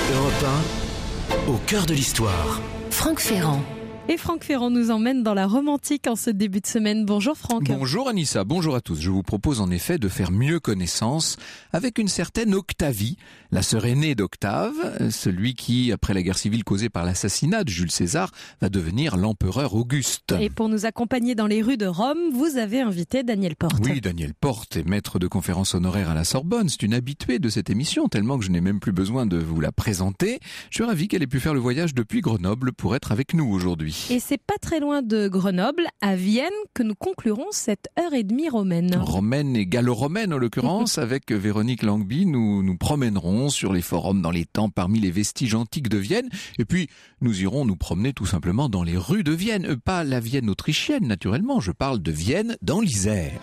Europe 1, au cœur de l'histoire. Franck Ferrand. Et Franck Ferrand nous emmène dans la romantique en ce début de semaine. Bonjour Franck. Bonjour Anissa, bonjour à tous. Je vous propose en effet de faire mieux connaissance avec une certaine Octavie, la sœur aînée d'Octave, celui qui, après la guerre civile causée par l'assassinat de Jules César, va devenir l'empereur Auguste. Et pour nous accompagner dans les rues de Rome, vous avez invité Daniel Porte. Oui, Daniel Porte est maître de conférences honoraires à la Sorbonne. C'est une habituée de cette émission, tellement que je n'ai même plus besoin de vous la présenter. Je suis ravi qu'elle ait pu faire le voyage depuis Grenoble pour être avec nous aujourd'hui. Et c'est pas très loin de Grenoble, à Vienne, que nous conclurons cette heure et demie romaine. Romaine et gallo-romaine en l'occurrence. Avec Véronique Langby, nous nous promènerons sur les forums dans les temps parmi les vestiges antiques de Vienne. Et puis, nous irons nous promener tout simplement dans les rues de Vienne. Pas la Vienne autrichienne, naturellement. Je parle de Vienne dans l'Isère.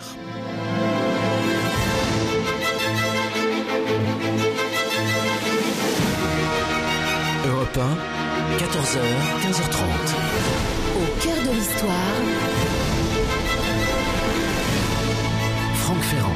Europe 1, 14h, 15h30. Au cœur de l'histoire. Franck Ferrand.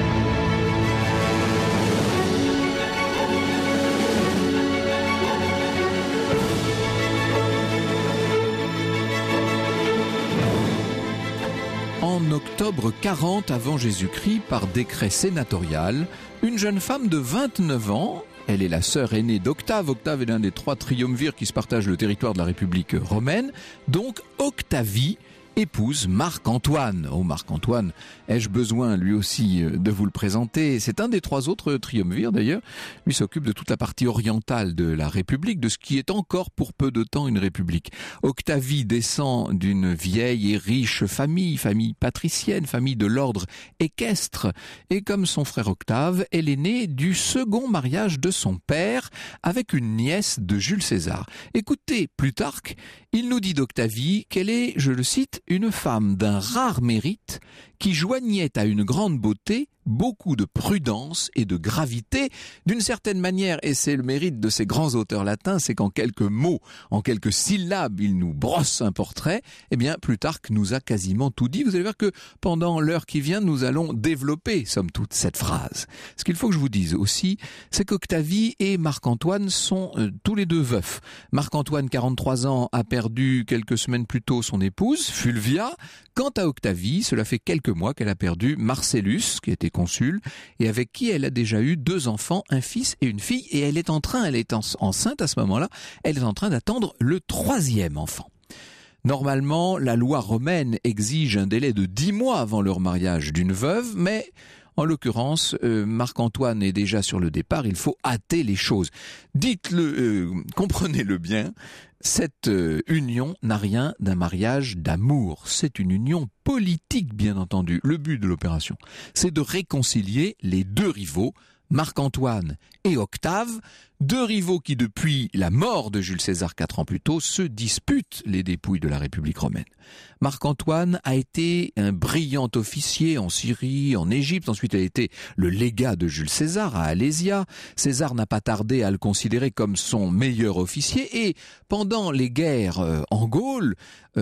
En octobre 40 avant Jésus-Christ, par décret sénatorial, une jeune femme de 29 ans, elle est la sœur aînée d'Octave. Octave est l'un des 3 triumvirs qui se partagent le territoire de la République romaine. Donc Octavie épouse Marc-Antoine. Oh, Marc-Antoine, ai-je besoin lui aussi de vous le présenter? C'est un des 3 autres triumvirs d'ailleurs. Lui s'occupe de toute la partie orientale de la République, de ce qui est encore pour peu de temps une République. Octavie descend d'une vieille et riche famille patricienne, famille de l'ordre équestre. Et comme son frère Octave, elle est née du second mariage de son père avec une nièce de Jules César. Écoutez Plutarque, il nous dit d'Octavie qu'elle est, je le cite, une femme d'un rare mérite qui joignait à une grande beauté beaucoup de prudence et de gravité, d'une certaine manière, et c'est le mérite de ces grands auteurs latins, c'est qu'en quelques mots, en quelques syllabes, ils nous brossent un portrait. Eh bien, Plutarque nous a quasiment tout dit. Vous allez voir que pendant l'heure qui vient, nous allons développer, somme toute, cette phrase. Ce qu'il faut que je vous dise aussi, c'est qu'Octavie et Marc-Antoine sont tous les deux veufs. Marc-Antoine, 43 ans, a perdu quelques semaines plus tôt son épouse, Fulvia. Quant à Octavie, cela fait quelques mois qu'elle a perdu Marcellus, qui était consul, et avec qui elle a déjà eu 2 enfants, un fils et une fille, et elle est enceinte à ce moment-là, elle est en train d'attendre le 3e enfant. Normalement, la loi romaine exige un délai de 10 mois avant leur mariage d'une veuve, mais en l'occurrence, Marc-Antoine est déjà sur le départ, il faut hâter les choses. Dites-le, comprenez-le bien, cette union n'a rien d'un mariage d'amour. C'est une union politique, bien entendu. Le but de l'opération, c'est de réconcilier les 2 rivaux, Marc-Antoine et Octave, 2 rivaux qui, depuis la mort de Jules César 4 ans plus tôt, se disputent les dépouilles de la République romaine. Marc-Antoine a été un brillant officier en Syrie, en Égypte. Ensuite, il a été le légat de Jules César à Alésia. César n'a pas tardé à le considérer comme son meilleur officier. Et pendant les guerres en Gaule,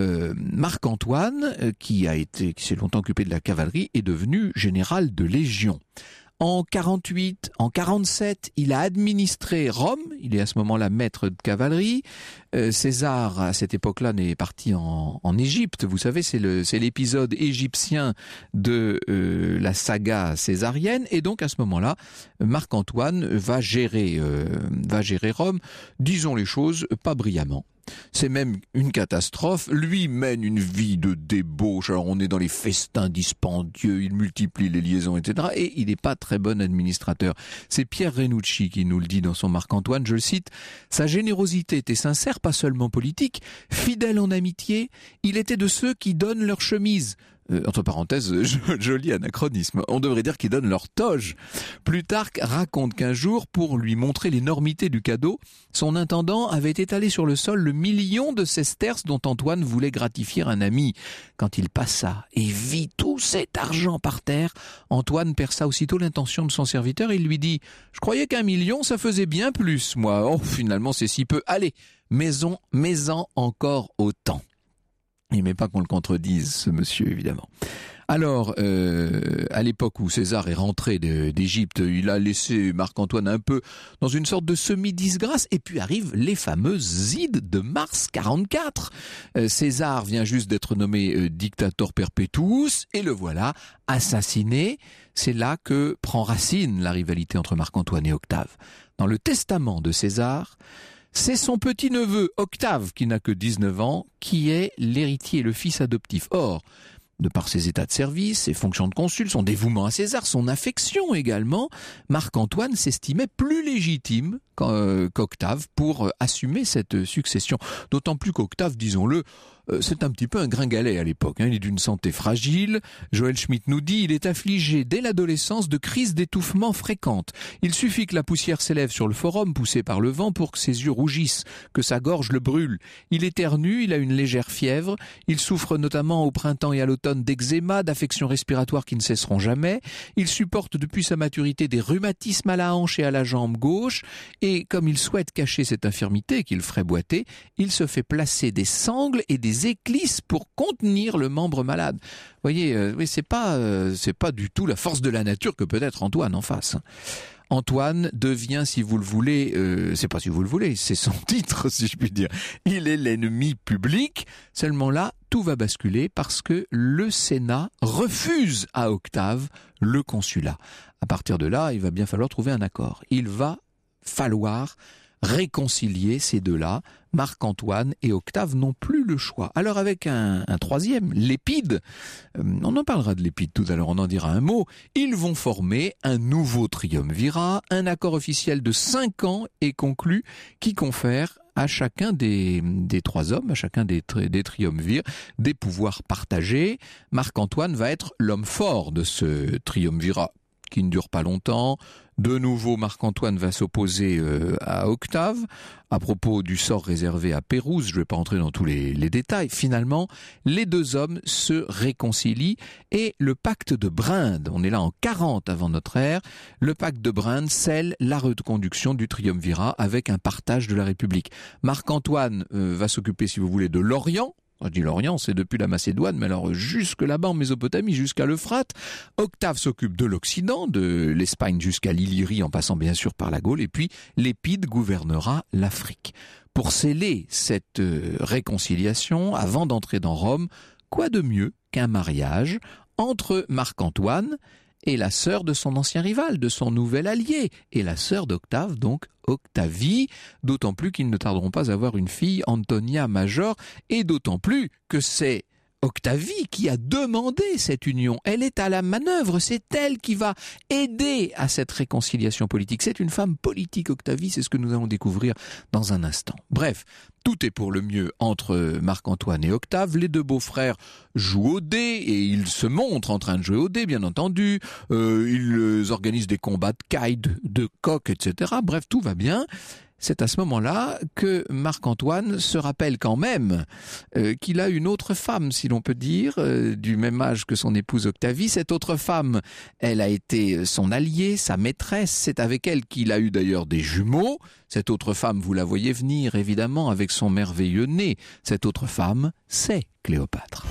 Marc-Antoine, qui s'est longtemps occupé de la cavalerie, est devenu général de légion. En 48, en 47, il a administré Rome. Il est à ce moment-là maître de cavalerie. César, à cette époque-là, est parti en Égypte. Vous savez, c'est l'épisode égyptien de la saga césarienne. Et donc, à ce moment-là, Marc-Antoine va gérer Rome. Disons les choses, pas brillamment. C'est même une catastrophe. Lui mène une vie de débauche. Alors on est dans les festins dispendieux, il multiplie les liaisons, etc. Et il n'est pas très bon administrateur. C'est Pierre Renucci qui nous le dit dans son Marc-Antoine, je le cite, « Sa générosité était sincère, pas seulement politique, fidèle en amitié, il était de ceux qui donnent leur chemise. » Entre parenthèses, joli anachronisme. On devrait dire qu'ils donnent leur toge. Plutarque raconte qu'un jour, pour lui montrer l'énormité du cadeau, son intendant avait étalé sur le sol le 1 million de sesterces dont Antoine voulait gratifier un ami. Quand il passa et vit tout cet argent par terre, Antoine perça aussitôt l'intention de son serviteur et il lui dit « Je croyais qu'1 million, ça faisait bien plus, moi. Oh, finalement, c'est si peu. Allez, mets-en encore autant. » Il n'aimait pas qu'on le contredise, ce monsieur, évidemment. Alors, à l'époque où César est rentré d'Égypte, il a laissé Marc-Antoine un peu dans une sorte de semi-disgrâce, et puis arrivent les fameuses ides de mars 44. César vient juste d'être nommé dictator perpetuus, et le voilà assassiné. C'est là que prend racine la rivalité entre Marc-Antoine et Octave. Dans le testament de César, c'est son petit-neveu Octave, qui n'a que 19 ans, qui est l'héritier, le fils adoptif. Or, de par ses états de service, ses fonctions de consul, son dévouement à César, son affection également, Marc-Antoine s'estimait plus légitime qu'Octave pour assumer cette succession. D'autant plus qu'Octave, disons-le, c'est un petit peu un gringalet à l'époque. Il est d'une santé fragile. Joël Schmitt nous dit, il est affligé dès l'adolescence de crises d'étouffement fréquentes. Il suffit que la poussière s'élève sur le forum, poussée par le vent, pour que ses yeux rougissent, que sa gorge le brûle. Il éternue, il a une légère fièvre. Il souffre notamment au printemps et à l'automne d'eczéma, d'affections respiratoires qui ne cesseront jamais. Il supporte depuis sa maturité des rhumatismes à la hanche et à la jambe gauche. Et comme il souhaite cacher cette infirmité qu'il ferait boiter, il se fait placer des sangles et des éclisses pour contenir le membre malade. Vous voyez, c'est pas du tout la force de la nature que peut être Antoine en face. Antoine devient, si vous le voulez, c'est pas si vous le voulez, c'est son titre, si je puis dire. Il est l'ennemi public. Seulement là, tout va basculer parce que le Sénat refuse à Octave le consulat. À partir de là, il va bien falloir trouver un accord. Il va falloir réconcilier ces deux-là. Marc-Antoine et Octave n'ont plus le choix. Alors avec un troisième, Lépide, on en parlera de Lépide tout à l'heure, on en dira un mot, ils vont former un nouveau triumvirat, un accord officiel de 5 ans est conclu qui confère à chacun des trois hommes, à chacun des triumvirs, des pouvoirs partagés. Marc-Antoine va être l'homme fort de ce triumvirat qui ne dure pas longtemps. De nouveau, Marc-Antoine va s'opposer à Octave à propos du sort réservé à Pérouse. Je ne vais pas entrer dans tous les détails. Finalement, les deux hommes se réconcilient et le pacte de Brinde, on est là en 40 avant notre ère, le pacte de Brinde scelle la reconduction du triumvirat avec un partage de la République. Marc-Antoine va s'occuper, si vous voulez, de l'Orient. Je dis l'Orient, c'est depuis la Macédoine, mais alors jusque là-bas en Mésopotamie, jusqu'à l'Euphrate. Octave s'occupe de l'Occident, de l'Espagne jusqu'à l'Illyrie, en passant bien sûr par la Gaule, et puis Lépide gouvernera l'Afrique. Pour sceller cette réconciliation, avant d'entrer dans Rome, quoi de mieux qu'un mariage entre Marc-Antoine et la sœur de son ancien rival, de son nouvel allié, et la sœur d'Octave, donc Octavie, d'autant plus qu'ils ne tarderont pas à avoir une fille, Antonia Major, et d'autant plus que c'est Octavie qui a demandé cette union. Elle est à la manœuvre, c'est elle qui va aider à cette réconciliation politique. C'est une femme politique, Octavie, c'est ce que nous allons découvrir dans un instant. Bref, tout est pour le mieux entre Marc-Antoine et Octave. Les deux beaux-frères jouent au dé et ils se montrent en train de jouer au dé, bien entendu. Ils organisent des combats de kites, de coqs, etc. Bref, tout va bien. C'est à ce moment-là que Marc-Antoine se rappelle quand même qu'il a une autre femme, si l'on peut dire, du même âge que son épouse Octavie. Cette autre femme, elle a été son alliée, sa maîtresse. C'est avec elle qu'il a eu d'ailleurs des jumeaux. Cette autre femme, vous la voyez venir, évidemment, avec son merveilleux nez. Cette autre femme, c'est Cléopâtre.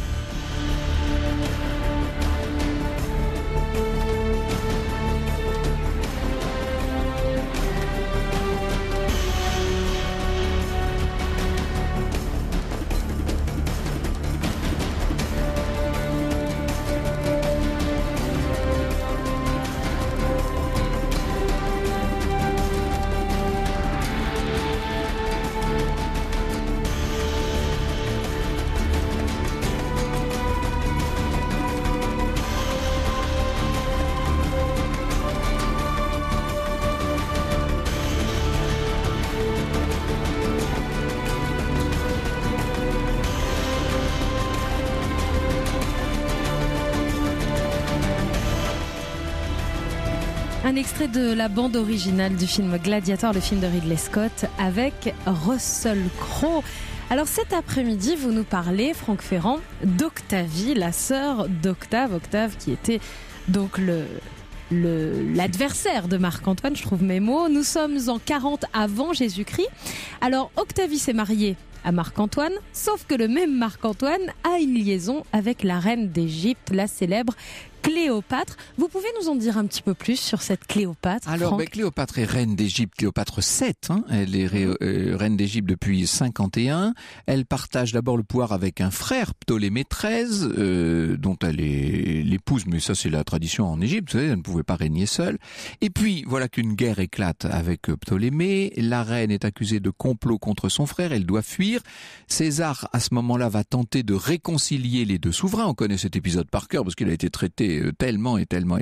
Un extrait de la bande originale du film Gladiator, le film de Ridley Scott, avec Russell Crowe. Alors cet après-midi, vous nous parlez, Franck Ferrand, d'Octavie, la sœur d'Octave. Octave qui était donc l'adversaire de Marc-Antoine, je trouve mes mots. Nous sommes en 40 avant Jésus-Christ. Alors Octavie s'est mariée à Marc-Antoine, sauf que le même Marc-Antoine a une liaison avec la reine d'Égypte, la célèbre Cléopâtre. Vous pouvez nous en dire un petit peu plus sur cette Cléopâtre, Alors, Franck? Cléopâtre est reine d'Égypte, Cléopâtre VII, elle est reine d'Égypte depuis 51. Elle partage d'abord le pouvoir avec un frère, Ptolémée XIII, dont elle est l'épouse, mais ça c'est la tradition en Égypte, vous savez, elle ne pouvait pas régner seule. Et puis, voilà qu'une guerre éclate avec Ptolémée, la reine est accusée de complot contre son frère, elle doit fuir. César, à ce moment-là, va tenter de réconcilier les deux souverains, on connaît cet épisode par cœur parce qu'il a été traité tellement.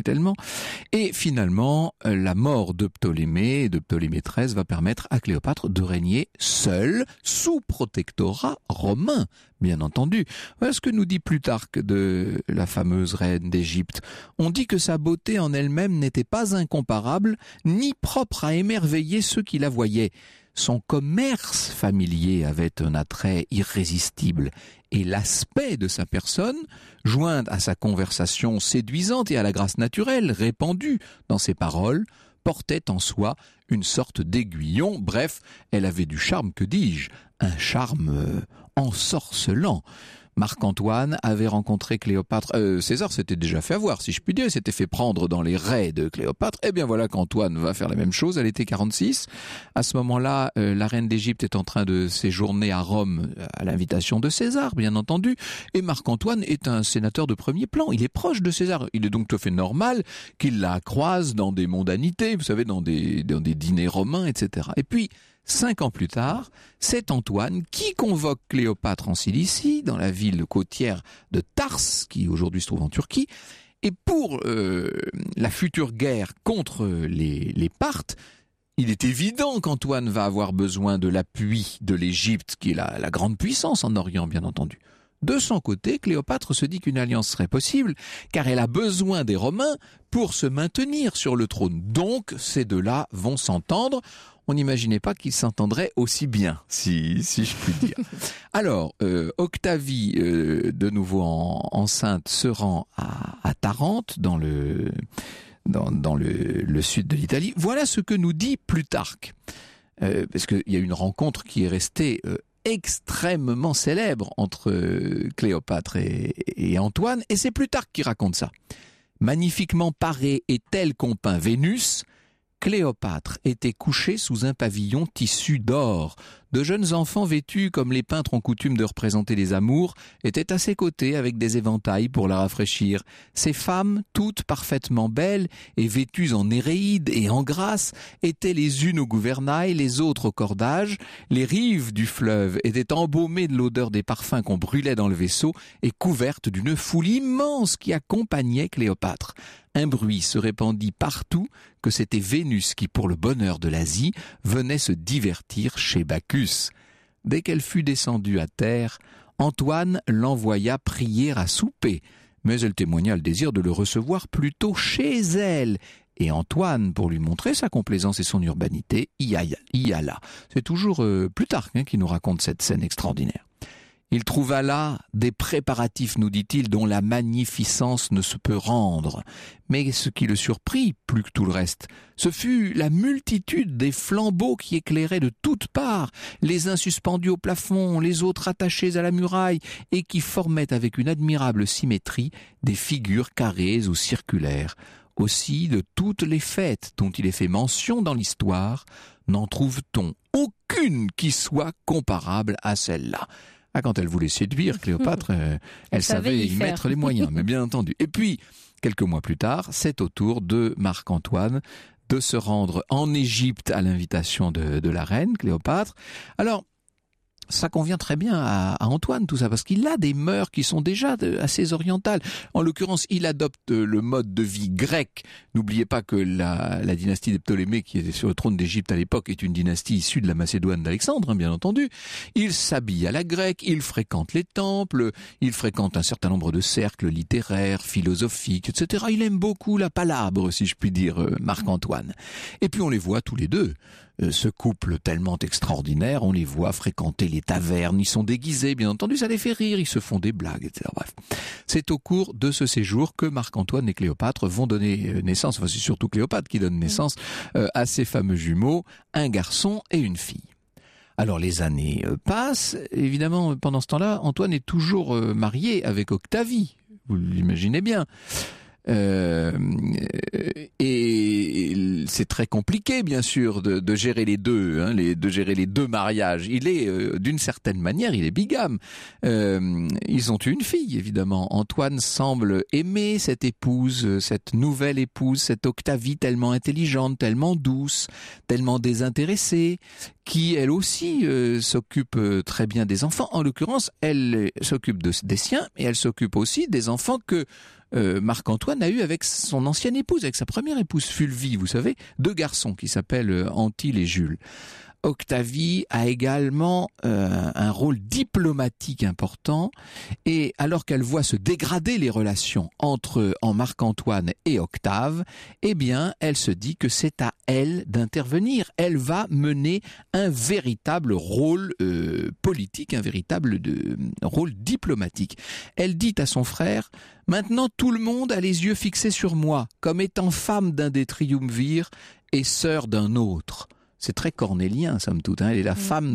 Et finalement, la mort de Ptolémée XIII va permettre à Cléopâtre de régner seule, sous protectorat romain, bien entendu. Voilà ce que nous dit Plutarque de la fameuse reine d'Égypte. On dit que sa beauté en elle-même n'était pas incomparable, ni propre à émerveiller ceux qui la voyaient. Son commerce familier avait un attrait irrésistible et l'aspect de sa personne, jointe à sa conversation séduisante et à la grâce naturelle répandue dans ses paroles, portait en soi une sorte d'aiguillon. Bref, elle avait du charme, que dis-je, un charme ensorcelant. Marc-Antoine avait rencontré Cléopâtre. César s'était déjà fait avoir, si je puis dire, il s'était fait prendre dans les raies de Cléopâtre. Et bien voilà qu'Antoine va faire la même chose à l'été 46. À ce moment-là, la reine d'Égypte est en train de séjourner à Rome à l'invitation de César, bien entendu. Et Marc-Antoine est un sénateur de premier plan. Il est proche de César. Il est donc tout à fait normal qu'il la croise dans des mondanités, vous savez, dans des dîners romains, etc. Et puis, 5 ans plus tard, c'est Antoine qui convoque Cléopâtre en Cilicie, dans la ville côtière de Tarse, qui aujourd'hui se trouve en Turquie. Et pour la future guerre contre les Parthes, il est évident qu'Antoine va avoir besoin de l'appui de l'Égypte, qui est la grande puissance en Orient, bien entendu. De son côté, Cléopâtre se dit qu'une alliance serait possible, car elle a besoin des Romains pour se maintenir sur le trône. Donc, ces deux-là vont s'entendre. On n'imaginait pas qu'ils s'entendraient aussi bien, si je puis dire. Alors, Octavie, de nouveau enceinte, se rend à Tarente, dans le sud de l'Italie. Voilà ce que nous dit Plutarque. Parce qu'il y a une rencontre qui est restée extrêmement célèbre entre Cléopâtre et Antoine, et c'est Plutarque qui raconte ça. Magnifiquement parée et telle qu'on peint Vénus, Cléopâtre était couchée sous un pavillon tissu d'or. De jeunes enfants vêtus comme les peintres ont coutume de représenter les amours étaient à ses côtés avec des éventails pour la rafraîchir. Ces femmes, toutes parfaitement belles et vêtues en néréides et en grâce, étaient les unes au gouvernail, les autres au cordage. Les rives du fleuve étaient embaumées de l'odeur des parfums qu'on brûlait dans le vaisseau et couvertes d'une foule immense qui accompagnait Cléopâtre. Un bruit se répandit partout que c'était Vénus qui, pour le bonheur de l'Asie, venait se divertir chez Bacchus. Dès qu'elle fut descendue à terre, Antoine l'envoya prier à souper, mais elle témoigna le désir de le recevoir plutôt chez elle. Et Antoine, pour lui montrer sa complaisance et son urbanité, y alla. C'est toujours Plutarque qui nous raconte cette scène extraordinaire. Il trouva là des préparatifs, nous dit-il, dont la magnificence ne se peut rendre. Mais ce qui le surprit, plus que tout le reste, ce fut la multitude des flambeaux qui éclairaient de toutes parts, les uns suspendus au plafond, les autres attachés à la muraille, et qui formaient avec une admirable symétrie des figures carrées ou circulaires. Aussi, de toutes les fêtes dont il est fait mention dans l'histoire, n'en trouve-t-on aucune qui soit comparable à celle-là. Ah, quand elle voulait séduire Cléopâtre, elle savait y mettre les moyens, mais bien entendu. Et puis, quelques mois plus tard, c'est au tour de Marc-Antoine de se rendre en Égypte à l'invitation de la reine Cléopâtre. Alors, ça convient très bien à Antoine, tout ça, parce qu'il a des mœurs qui sont déjà assez orientales. En l'occurrence, il adopte le mode de vie grec. N'oubliez pas que la dynastie des Ptolémées, qui était sur le trône d'Égypte à l'époque, est une dynastie issue de la Macédoine d'Alexandre, bien entendu. Il s'habille à la grecque, il fréquente les temples, il fréquente un certain nombre de cercles littéraires, philosophiques, etc. Il aime beaucoup la palabre, si je puis dire, Marc-Antoine. Et puis on les voit tous les deux. Ce couple tellement extraordinaire, on les voit fréquenter les tavernes, ils sont déguisés, bien entendu, ça les fait rire, ils se font des blagues, etc. Bref, c'est au cours de ce séjour que Marc-Antoine et Cléopâtre vont donner naissance, enfin c'est surtout Cléopâtre qui donne naissance à ces fameux jumeaux, un garçon et une fille. Alors les années passent, évidemment pendant ce temps-là, Antoine est toujours marié avec Octavie, vous l'imaginez bien. Et c'est très compliqué bien sûr de gérer les deux, de gérer les deux mariages. Il est d'une certaine manière, il est bigame. Ils ont eu une fille évidemment. Antoine semble aimer cette épouse, cette nouvelle épouse, cette Octavie tellement intelligente, tellement douce, tellement désintéressée, qui elle aussi s'occupe très bien des enfants. En l'occurrence, elle s'occupe des siens, et elle s'occupe aussi des enfants que Marc-Antoine a eu avec son ancienne épouse, avec sa première épouse Fulvie, vous savez, 2 garçons qui s'appellent Antille et Jules. Octavie a également un rôle diplomatique important, et alors qu'elle voit se dégrader les relations entre Marc-Antoine et Octave, eh bien, elle se dit que c'est à elle d'intervenir. Elle va mener un véritable rôle politique, un véritable rôle diplomatique. Elle dit à son frère: « Maintenant, tout le monde a les yeux fixés sur moi, comme étant femme d'un des triumvirs et sœur d'un autre. » C'est très cornélien, somme toute. Elle est la femme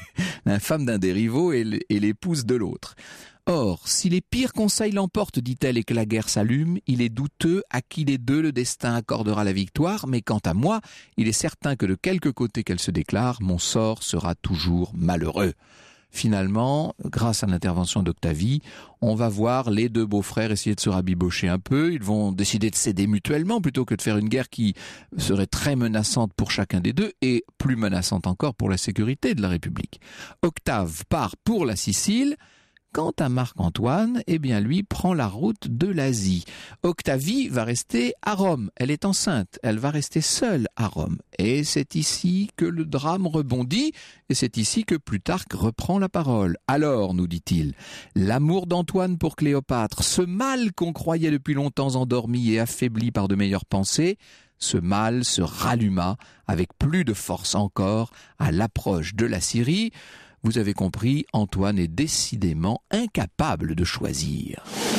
d'un des rivaux et l'épouse de l'autre. Or, si les pires conseils l'emportent, dit-elle, et que la guerre s'allume, il est douteux à qui des deux le destin accordera la victoire, mais quant à moi, il est certain que de quelque côté qu'elle se déclare, mon sort sera toujours malheureux. Finalement, grâce à l'intervention d'Octavie, on va voir les 2 beaux-frères essayer de se rabibocher un peu. Ils vont décider de s'aider mutuellement plutôt que de faire une guerre qui serait très menaçante pour chacun des deux et plus menaçante encore pour la sécurité de la République. Octave part pour la Sicile. Quant à Marc-Antoine, eh bien lui prend la route de l'Asie. Octavie va rester à Rome. Elle est enceinte. Elle va rester seule à Rome. Et c'est ici que le drame rebondit, et c'est ici que Plutarque reprend la parole. Alors, nous dit-il, l'amour d'Antoine pour Cléopâtre, ce mal qu'on croyait depuis longtemps endormi et affaibli par de meilleures pensées, ce mal se ralluma avec plus de force encore à l'approche de la Syrie. Vous avez compris, Antoine est décidément incapable de choisir.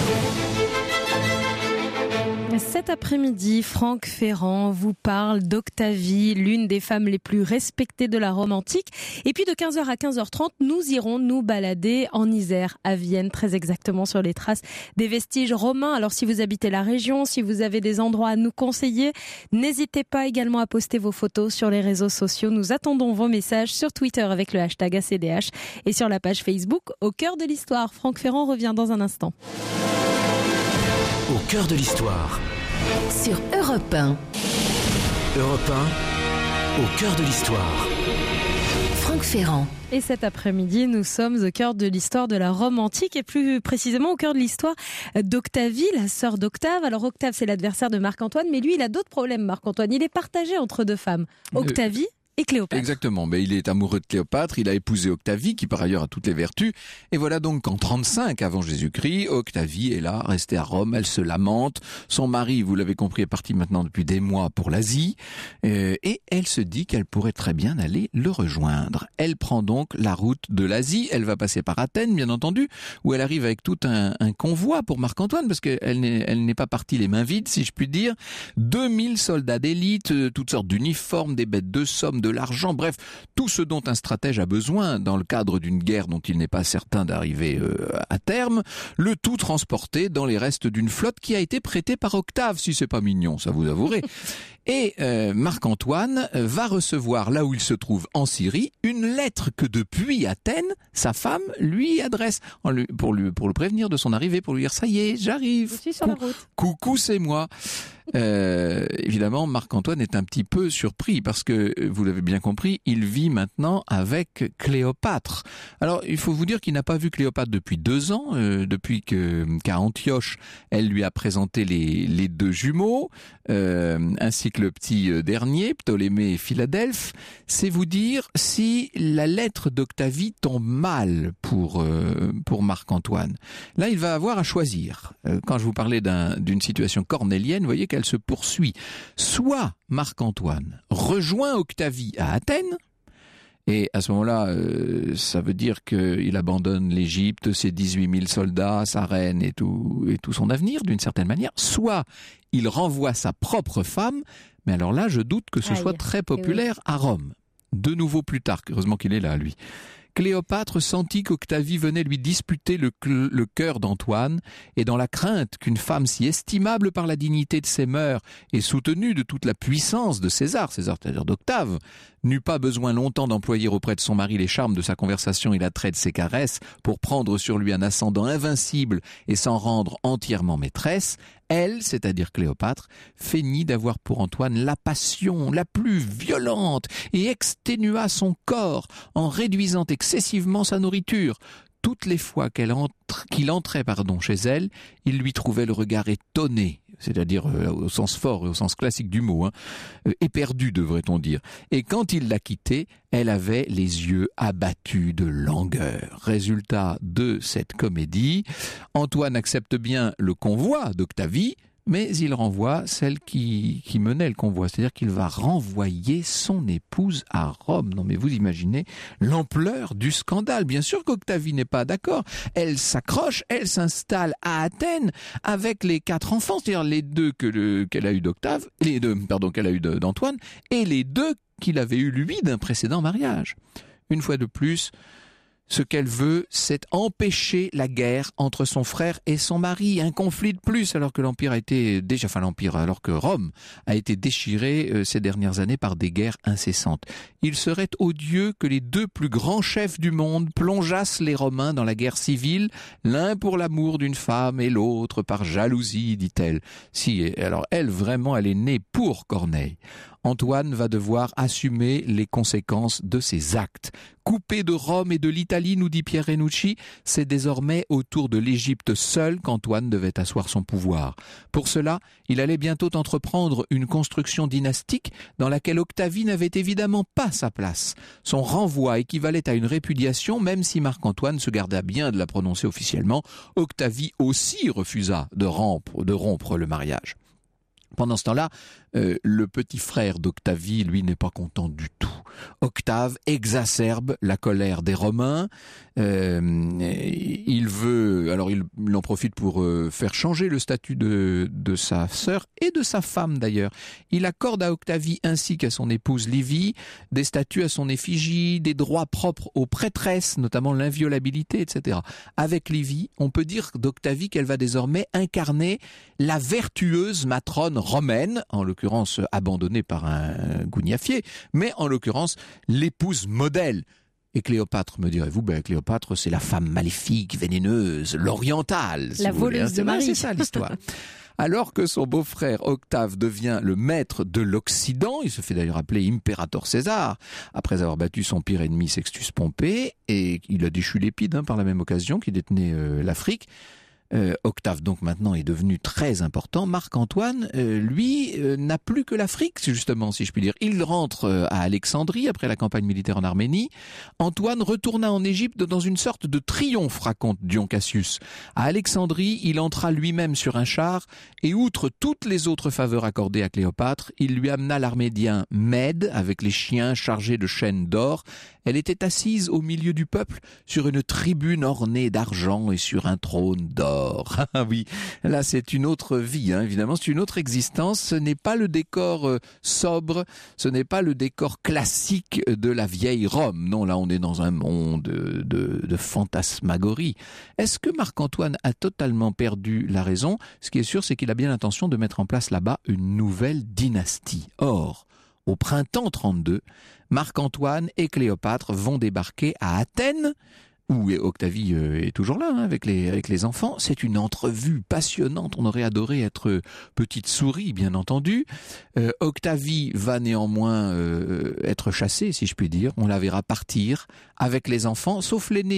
Cet après-midi, Franck Ferrand vous parle d'Octavie, l'une des femmes les plus respectées de la Rome antique. Et puis de 15h à 15h30, nous irons nous balader en Isère, à Vienne, très exactement sur les traces des vestiges romains. Alors si vous habitez la région, si vous avez des endroits à nous conseiller, n'hésitez pas également à poster vos photos sur les réseaux sociaux. Nous attendons vos messages sur Twitter avec le hashtag ACDH et sur la page Facebook Au cœur de l'histoire. Franck Ferrand revient dans un instant. Au cœur de l'histoire. Sur Europe 1. Europe 1, au cœur de l'histoire. Franck Ferrand. Et cet après-midi, nous sommes au cœur de l'histoire de la Rome antique et plus précisément au cœur de l'histoire d'Octavie, la sœur d'Octave. Alors Octave, c'est l'adversaire de Marc-Antoine, mais lui, il a d'autres problèmes, Marc-Antoine. Il est partagé entre 2 femmes, Octavie et Cléopâtre. Exactement, mais il est amoureux de Cléopâtre, il a épousé Octavie, qui par ailleurs a toutes les vertus, et voilà donc qu'en 35 avant Jésus-Christ, Octavie est là, restée à Rome, elle se lamente, son mari, vous l'avez compris, est parti maintenant depuis des mois pour l'Asie, et elle se dit qu'elle pourrait très bien aller le rejoindre. Elle prend donc la route de l'Asie, elle va passer par Athènes, bien entendu, où elle arrive avec tout un convoi pour Marc-Antoine, parce qu'elle n'est pas partie les mains vides, si je puis dire, 2000 soldats d'élite, toutes sortes d'uniformes, des bêtes de somme, de l'argent, bref, tout ce dont un stratège a besoin dans le cadre d'une guerre dont il n'est pas certain d'arriver à terme, le tout transporté dans les restes d'une flotte qui a été prêtée par Octave, si c'est pas mignon, ça vous avouerez. Et Marc-Antoine va recevoir, là où il se trouve en Syrie, une lettre que depuis Athènes, sa femme lui adresse, pour le prévenir de son arrivée, pour lui dire « ça y est, j'arrive, Je suis sur la route. Coucou, c'est moi ». Évidemment, Marc-Antoine est un petit peu surpris parce que, vous l'avez bien compris, il vit maintenant avec Cléopâtre. Alors, il faut vous dire qu'il n'a pas vu Cléopâtre depuis 2 ans, depuis qu'à Antioche, elle lui a présenté les 2 jumeaux, ainsi que le petit dernier, Ptolémée et Philadelphe. C'est vous dire si la lettre d'Octavie tombe mal pour Marc-Antoine. Là, il va avoir à choisir. Quand je vous parlais d'une situation cornélienne, vous voyez elle se poursuit. Soit Marc-Antoine rejoint Octavie à Athènes, et à ce moment-là, ça veut dire qu'il abandonne l'Égypte, ses 18 000 soldats, sa reine et tout son avenir, d'une certaine manière. Soit il renvoie sa propre femme, mais alors là, je doute que ce soit très populaire à Rome. De nouveau plus tard, heureusement qu'il est là, lui. Cléopâtre sentit qu'Octavie venait lui disputer le cœur d'Antoine, et dans la crainte qu'une femme si estimable par la dignité de ses mœurs et soutenue de toute la puissance de César, c'est-à-dire d'Octave, n'eut pas besoin longtemps d'employer auprès de son mari les charmes de sa conversation et l'attrait de ses caresses pour prendre sur lui un ascendant invincible et s'en rendre entièrement maîtresse, elle, c'est-à-dire Cléopâtre, feignit d'avoir pour Antoine la passion la plus violente et exténua son corps en réduisant excessivement sa nourriture. Toutes les fois qu'il entrait chez elle, il lui trouvait le regard étonné, c'est-à-dire au sens fort et au sens classique du mot, éperdu devrait-on dire. Et quand il la quittait, elle avait les yeux abattus de langueur. Résultat de cette comédie, Antoine accepte bien le convoi d'Octavie, mais il renvoie celle qui menait le convoi, c'est-à-dire qu'il va renvoyer son épouse à Rome. Non mais vous imaginez l'ampleur du scandale. Bien sûr qu'Octavie n'est pas d'accord. Elle s'accroche, elle s'installe à Athènes avec les 4 enfants, c'est-à-dire les 2 qu'elle a eu qu'elle a eu d'Antoine, et les 2 qu'il avait eu lui d'un précédent mariage. Une fois de plus, ce qu'elle veut, c'est empêcher la guerre entre son frère et son mari. Un conflit de plus, alors que alors que Rome a été déchirée ces dernières années par des guerres incessantes. Il serait odieux que les 2 plus grands chefs du monde plongeassent les Romains dans la guerre civile, l'un pour l'amour d'une femme et l'autre par jalousie, dit-elle. Si, alors elle, vraiment, elle est née pour Corneille. Antoine va devoir assumer les conséquences de ses actes. Coupé de Rome et de l'Italie, nous dit Pierre Renucci, c'est désormais autour de l'Égypte seule qu'Antoine devait asseoir son pouvoir. Pour cela, il allait bientôt entreprendre une construction dynastique dans laquelle Octavie n'avait évidemment pas sa place. Son renvoi équivalait à une répudiation, même si Marc-Antoine se garda bien de la prononcer officiellement. Octavie aussi refusa de rompre le mariage. Pendant ce temps-là, le petit frère d'Octavie, lui, n'est pas content du tout. Octave exacerbe la colère des Romains. Il en profite pour faire changer le statut de sa sœur et de sa femme d'ailleurs. Il accorde à Octavie ainsi qu'à son épouse Livie des statuts à son effigie, des droits propres aux prêtresses, notamment l'inviolabilité, etc. Avec Livie, on peut dire d'Octavie qu'elle va désormais incarner la vertueuse matrone romaine, en l'occurrence abandonnée par un gougnafier, mais en l'occurrence l'épouse modèle. Et Cléopâtre, me direz-vous, Cléopâtre, c'est la femme maléfique, vénéneuse, l'orientale. La voleuse de Marie. C'est ça l'histoire. Alors que son beau-frère Octave devient le maître de l'Occident, il se fait d'ailleurs appeler Imperator César, après avoir battu son pire ennemi Sextus Pompée, et il a déchu l'Épide par la même occasion, qui détenait l'Afrique. Octave donc maintenant est devenu très important. Marc-Antoine, lui, n'a plus que l'Afrique, justement, si je puis dire. Il rentre à Alexandrie après la campagne militaire en Arménie. Antoine retourna en Égypte dans une sorte de triomphe, raconte Dion Cassius. À Alexandrie, il entra lui-même sur un char et outre toutes les autres faveurs accordées à Cléopâtre, il lui amena l'Armédien Mède avec les chiens chargés de chaînes d'or. Elle était assise au milieu du peuple sur une tribune ornée d'argent et sur un trône d'or. Ah oui, là c'est une autre vie, évidemment, c'est une autre existence. Ce n'est pas le décor sobre, ce n'est pas le décor classique de la vieille Rome. Non, là on est dans un monde de fantasmagorie. Est-ce que Marc-Antoine a totalement perdu la raison? Ce qui est sûr, c'est qu'il a bien l'intention de mettre en place là-bas une nouvelle dynastie. Or, au printemps 32, Marc-Antoine et Cléopâtre vont débarquer à Athènes, où Octavie est toujours là avec les enfants. C'est une entrevue passionnante, on aurait adoré être petite souris bien entendu. Octavie va néanmoins être chassée, si je puis dire. On la verra partir avec les enfants, sauf l'aîné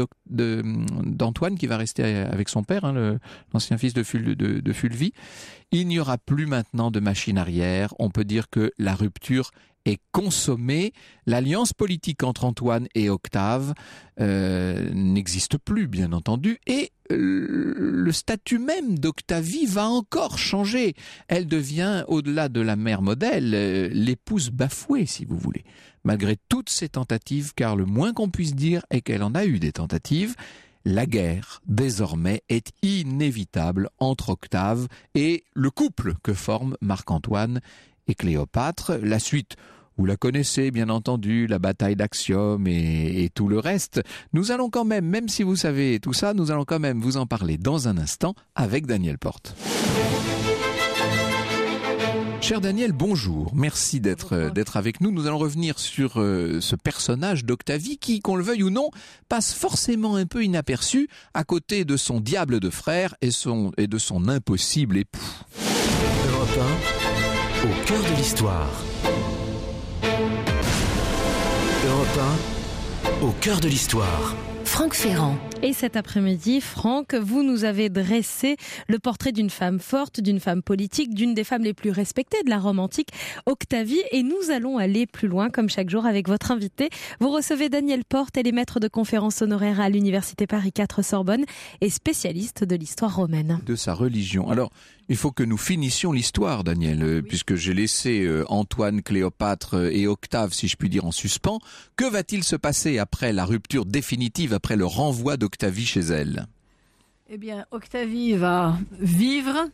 d'Antoine qui va rester avec son père, l'ancien fils de Fulvie. Il n'y aura plus maintenant de machine arrière. On peut dire que la rupture est consommée. L'alliance politique entre Antoine et Octave n'existe plus, bien entendu, et le statut même d'Octavie va encore changer. Elle devient, au-delà de la mère modèle, l'épouse bafouée, si vous voulez. Malgré toutes ces tentatives, car le moins qu'on puisse dire est qu'elle en a eu des tentatives, la guerre, désormais, est inévitable entre Octave et le couple que forment Marc-Antoine et Cléopâtre. La suite, vous la connaissez, bien entendu, la bataille d'Actium et tout le reste. Nous allons quand même si vous savez tout ça, nous allons quand même vous en parler dans un instant avec Daniel Porte. Cher Daniel, bonjour. Merci d'être avec nous. Nous allons revenir sur ce personnage d'Octavie qui, qu'on le veuille ou non, passe forcément un peu inaperçu à côté de son diable de frère et de son impossible époux. Europe 1, au cœur de l'histoire. Europe 1, au cœur de l'histoire. Franck Ferrand. Et cet après-midi, Franck, vous nous avez dressé le portrait d'une femme forte, d'une femme politique, d'une des femmes les plus respectées de la Rome antique, Octavie. Et nous allons aller plus loin, comme chaque jour, avec votre invité. Vous recevez Daniel Porte, elle est maître de conférences honoraire à l'Université Paris 4 Sorbonne et spécialiste de l'histoire romaine. De sa religion. Alors, il faut que nous finissions l'histoire, Daniel, oui. Puisque j'ai laissé Antoine, Cléopâtre et Octave, si je puis dire, en suspens. Que va-t-il se passer après la rupture définitive, après le renvoi d'Octavie chez elle? Eh bien, Octavie va vivre,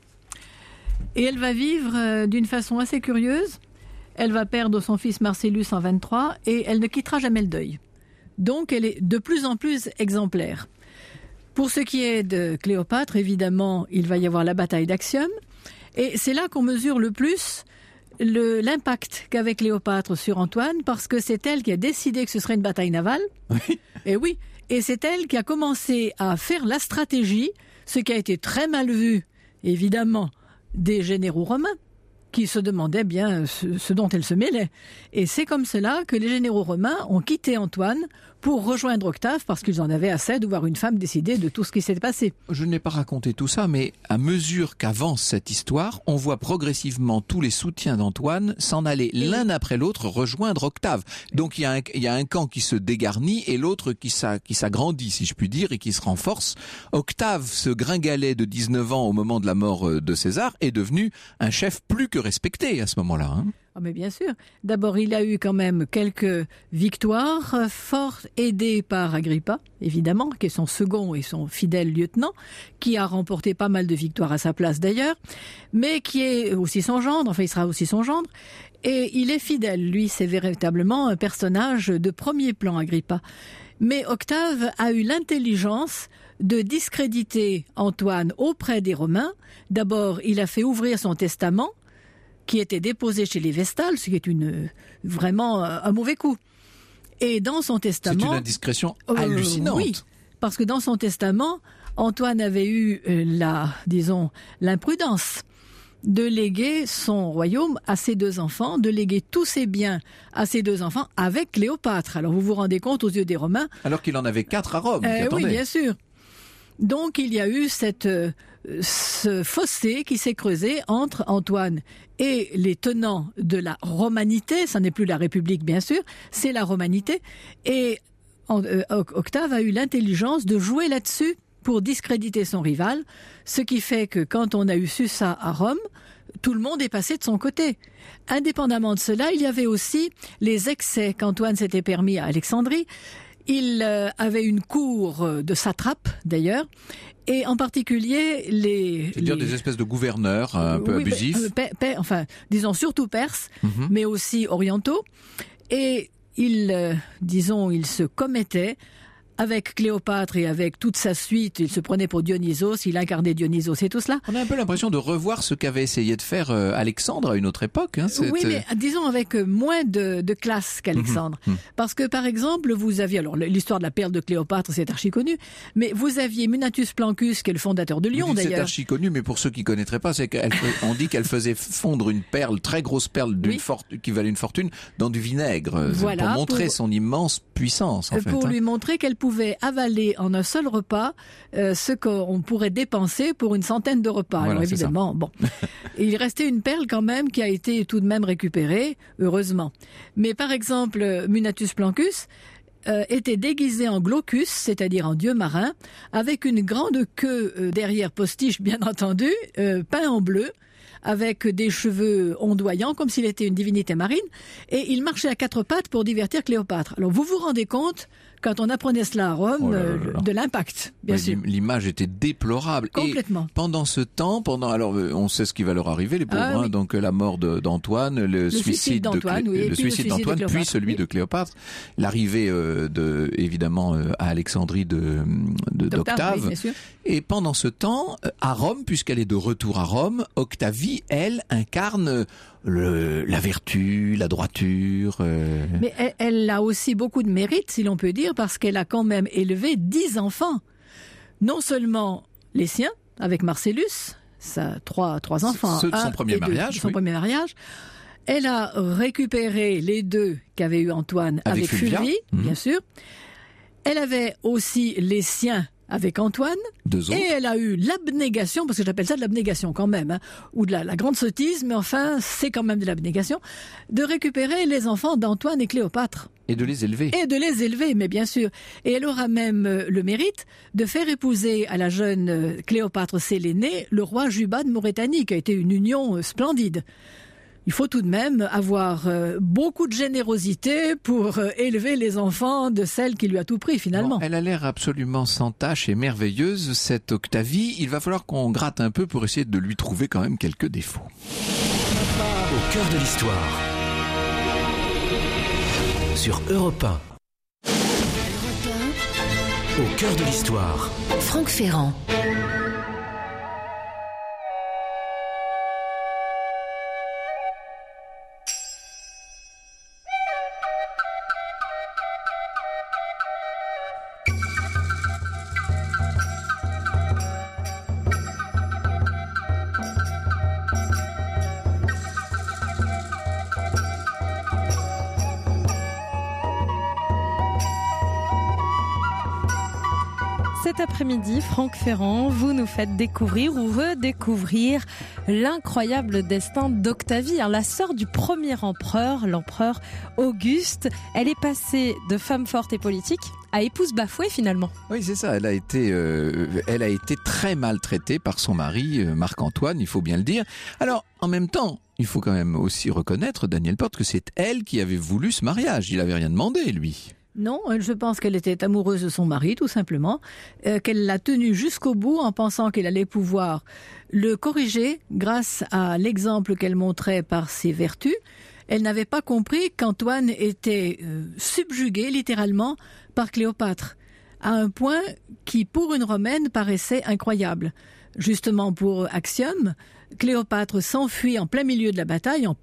et elle va vivre d'une façon assez curieuse. Elle va perdre son fils Marcellus en 23, et elle ne quittera jamais le deuil. Donc, elle est de plus en plus exemplaire. Pour ce qui est de Cléopâtre, évidemment, il va y avoir la bataille d'Actium. Et c'est là qu'on mesure le plus l'impact qu'avait Cléopâtre sur Antoine, parce que c'est elle qui a décidé que ce serait une bataille navale. Oui. Et oui, et c'est elle qui a commencé à faire la stratégie, ce qui a été très mal vu, évidemment, des généraux romains, qui se demandaient bien ce dont elle se mêlait. Et c'est comme cela que les généraux romains ont quitté Antoine pour rejoindre Octave, parce qu'ils en avaient assez de voir une femme décider de tout ce qui s'est passé. Je n'ai pas raconté tout ça, mais à mesure qu'avance cette histoire, on voit progressivement tous les soutiens d'Antoine s'en aller l'un après l'autre rejoindre Octave. Donc il y a un camp qui se dégarnit et l'autre qui s'agrandit, si je puis dire, et qui se renforce. Octave, ce gringalet de 19 ans au moment de la mort de César, est devenu un chef plus que respecté à ce moment-là. Hein. Ah mais bien sûr. D'abord, il a eu quand même quelques victoires fortes, aidées par Agrippa, évidemment, qui est son second et son fidèle lieutenant, qui a remporté pas mal de victoires à sa place d'ailleurs, mais qui est aussi son gendre, enfin il sera aussi son gendre, et il est fidèle. Lui, c'est véritablement un personnage de premier plan, Agrippa. Mais Octave a eu l'intelligence de discréditer Antoine auprès des Romains. D'abord, il a fait ouvrir son testament, qui était déposé chez les Vestales, ce qui est vraiment un mauvais coup. Et dans son testament... C'est une indiscrétion hallucinante. Oui, parce que dans son testament, Antoine avait eu l'imprudence de léguer son royaume à ses deux enfants, de léguer tous ses biens à ses deux enfants avec Cléopâtre. Alors vous vous rendez compte aux yeux des Romains... Alors qu'il en avait 4 à Rome. Oui, bien sûr. Donc il y a eu ce fossé qui s'est creusé entre Antoine et les tenants de la romanité. Ça n'est plus la République, bien sûr, c'est la romanité. Et Octave a eu l'intelligence de jouer là-dessus pour discréditer son rival, ce qui fait que quand on a eu su ça à Rome, tout le monde est passé de son côté. Indépendamment de cela, il y avait aussi les excès qu'Antoine s'était permis à Alexandrie. Il avait une cour de satrapes, d'ailleurs, et en particulier c'est-à-dire des espèces de gouverneurs un peu abusifs. Disons surtout perses, mais aussi orientaux. Et il se commettait avec Cléopâtre et avec toute sa suite. Il se prenait pour Dionysos, il incarnait Dionysos et tout cela. On a un peu l'impression de revoir ce qu'avait essayé de faire Alexandre à une autre époque. Hein, oui, mais disons avec moins de classe qu'Alexandre. Parce que, par exemple, vous aviez... Alors, l'histoire de la perle de Cléopâtre, c'est archi connu, mais vous aviez Minatus Plancus, qui est le fondateur de Lyon, d'ailleurs. C'est archi connu, mais pour ceux qui ne connaîtraient pas, on dit qu'elle faisait fondre une perle, très grosse perle, qui valait une fortune, dans du vinaigre. Voilà, pour montrer son immense puissance, en fait. Pour lui montrer qu'elle pouvait pouvait avaler en un seul repas ce qu'on pourrait dépenser pour une centaine de repas. Voilà, alors évidemment, bon, il restait une perle quand même qui a été tout de même récupérée, heureusement. Mais par exemple, Munatus Plancus était déguisé en Glaucus, c'est-à-dire en dieu marin, avec une grande queue derrière postiche, bien entendu, peint en bleu, avec des cheveux ondoyants, comme s'il était une divinité marine, et il marchait à quatre pattes pour divertir Cléopâtre. Alors vous vous rendez compte, quand on apprenait cela à Rome, de l'impact, bien sûr. L'image était déplorable. Complètement. Et pendant ce temps, alors on sait ce qui va leur arriver, les pauvres, oui. Donc la mort d'Antoine, le suicide d'Antoine, puis celui de Cléopâtre, l'arrivée évidemment à Alexandrie d'Octave. Oui, et pendant ce temps, à Rome, puisqu'elle est de retour à Rome, Octavie, elle, incarne la vertu, la droiture. Mais elle a aussi beaucoup de mérite, si l'on peut dire, parce qu'elle a quand même élevé 10 enfants. Non seulement les siens, avec Marcellus, trois enfants. Ceux de son premier mariage. Premier mariage. Elle a récupéré les 2 qu'avait eu Antoine avec Fulvie, bien sûr. Elle avait aussi les siens avec Antoine, et elle a eu l'abnégation, parce que j'appelle ça de l'abnégation quand même, ou de la grande sottise, mais enfin, c'est quand même de l'abnégation, de récupérer les enfants d'Antoine et Cléopâtre. Et de les élever. Mais bien sûr. Et elle aura même le mérite de faire épouser à la jeune Cléopâtre Sélénée le roi Juba de Maurétanie, qui a été une union splendide. Il faut tout de même avoir beaucoup de générosité pour élever les enfants de celle qui lui a tout pris finalement. Bon, elle a l'air absolument sans tache et merveilleuse, cette Octavie. Il va falloir qu'on gratte un peu pour essayer de lui trouver quand même quelques défauts. Au cœur de l'histoire. Sur Europe 1. Au cœur de l'histoire. Franck Ferrand. Cet après-midi, Franck Ferrand, vous nous faites découvrir ou redécouvrir l'incroyable destin d'Octavie, la sœur du premier empereur, l'empereur Auguste. Elle est passée de femme forte et politique à épouse bafouée finalement. Oui, c'est ça. Elle a été très maltraitée par son mari, Marc-Antoine, il faut bien le dire. Alors, en même temps, il faut quand même aussi reconnaître, Daniel Porte, que c'est elle qui avait voulu ce mariage. Il n'avait rien demandé, lui. Non, je pense qu'elle était amoureuse de son mari, tout simplement, qu'elle l'a tenu jusqu'au bout en pensant qu'elle allait pouvoir le corriger grâce à l'exemple qu'elle montrait par ses vertus. Elle n'avait pas compris qu'Antoine était subjugué littéralement par Cléopâtre, à un point qui, pour une Romaine, paraissait incroyable. Justement, pour Axiome, Cléopâtre s'enfuit en plein milieu de la bataille en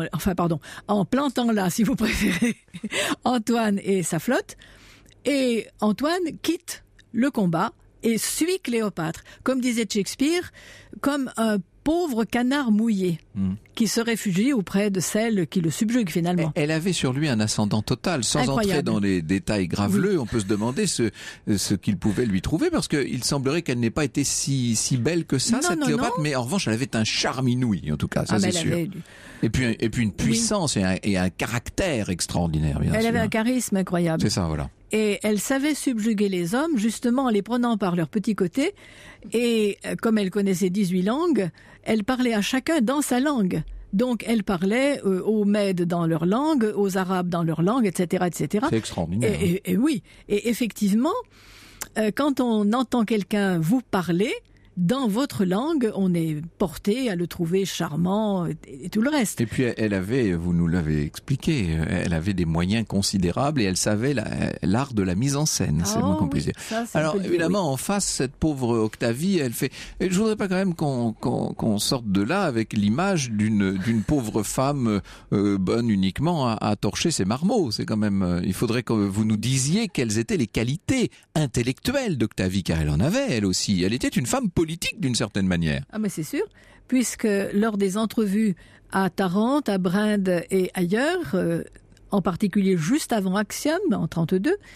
plantant là, si vous préférez, Antoine et sa flotte. Et Antoine quitte le combat et suit Cléopâtre, comme disait Shakespeare, comme un pauvre canard mouillé qui se réfugie auprès de celle qui le subjugue finalement. Elle avait sur lui un ascendant total, sans entrer dans les détails graveleux. Oui. On peut se demander ce qu'il pouvait lui trouver, parce qu'il semblerait qu'elle n'ait pas été si belle que ça, cette Cléopâtre, mais en revanche elle avait un charme inouï, en tout cas, ça c'est sûr. Et puis une puissance et un caractère extraordinaire, bien sûr. Elle avait un charisme incroyable. C'est ça, voilà. Et elle savait subjuguer les hommes, justement en les prenant par leur petit côté. Et comme elle connaissait 18 langues, elle parlait à chacun dans sa langue. Donc elle parlait aux Mèdes dans leur langue, aux Arabes dans leur langue, etc., etc. C'est extraordinaire. Et oui, et effectivement, quand on entend quelqu'un vous parler, dans votre langue, on est porté à le trouver charmant et tout le reste. Et puis elle avait, vous nous l'avez expliqué, elle avait des moyens considérables et elle savait l'art de la mise en scène, c'est le moins qu'on puisse dire. Alors évidemment, en face, cette pauvre Octavie, elle fait... Et je voudrais pas quand même qu'on sorte de là avec l'image d'une pauvre femme bonne uniquement à torcher ses marmots. C'est quand même... il faudrait que vous nous disiez quelles étaient les qualités intellectuelles d'Octavie, car elle en avait, elle aussi. Elle était une femme politique d'une certaine manière. Ah mais c'est sûr, puisque lors des entrevues à Tarente, à Brinde et ailleurs, en particulier juste avant Axiome, en 32,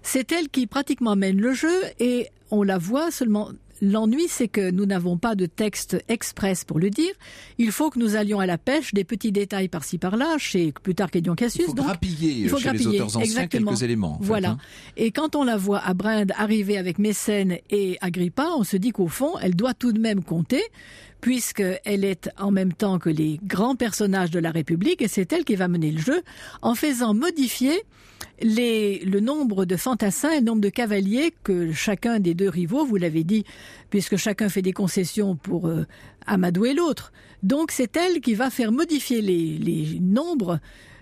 C'est elle qui pratiquement mène le jeu et on la voit seulement. L'ennui, c'est que nous n'avons pas de texte express pour le dire. Il faut que nous allions à la pêche, des petits détails par-ci par-là, chez Plutarque et Dion Cassius. Il faut grappiller les auteurs anciens quelques éléments. Voilà. Hein. Et quand on la voit à Brinde arriver avec Mécène et Agrippa, on se dit qu'au fond, elle doit tout de même compter, puisqu'elle est en même temps que les grands personnages de la République, et c'est elle qui va mener le jeu, en faisant modifier le nombre de fantassins et le nombre de cavaliers que chacun des deux rivaux, vous l'avez dit, puisque chacun fait des concessions pour amadouer l'autre. Donc c'est elle qui va faire modifier les nombres.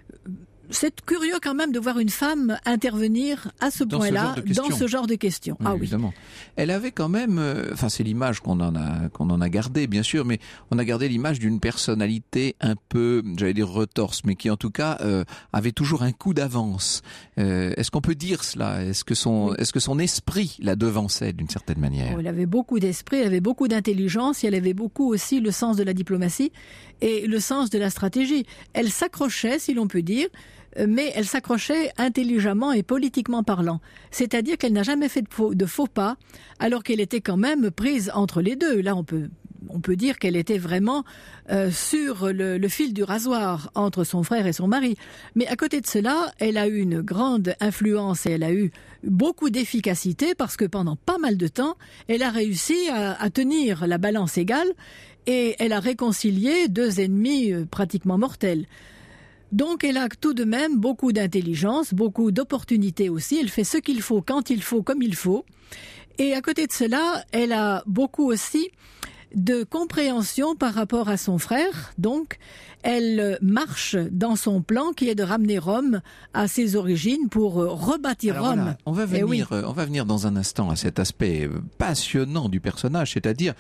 C'est curieux quand même de voir une femme intervenir à ce point-là, dans ce genre de questions. Oui, évidemment. Elle avait quand même, c'est l'image qu'on en a gardée, bien sûr, mais on a gardé l'image d'une personnalité un peu, j'allais dire retorse, mais qui en tout cas avait toujours un coup d'avance. Est-ce qu'on peut dire cela ? Est-ce que son esprit la devançait d'une certaine manière ? Elle avait beaucoup d'esprit, elle avait beaucoup d'intelligence, et elle avait beaucoup aussi le sens de la diplomatie et le sens de la stratégie. Elle s'accrochait, si l'on peut dire, mais elle s'accrochait intelligemment et politiquement parlant. C'est-à-dire qu'elle n'a jamais fait de faux pas, alors qu'elle était quand même prise entre les deux. Là, on peut dire qu'elle était vraiment sur le fil du rasoir entre son frère et son mari. Mais à côté de cela, elle a eu une grande influence et elle a eu beaucoup d'efficacité parce que pendant pas mal de temps, elle a réussi à tenir la balance égale et elle a réconcilié deux ennemis pratiquement mortels. Donc elle a tout de même beaucoup d'intelligence, beaucoup d'opportunités aussi. Elle fait ce qu'il faut, quand il faut, comme il faut. Et à côté de cela, elle a beaucoup aussi de compréhension par rapport à son frère. Donc elle marche dans son plan qui est de ramener Rome à ses origines pour rebâtir Rome. Voilà, on va venir dans un instant à cet aspect passionnant du personnage, c'est-à-dire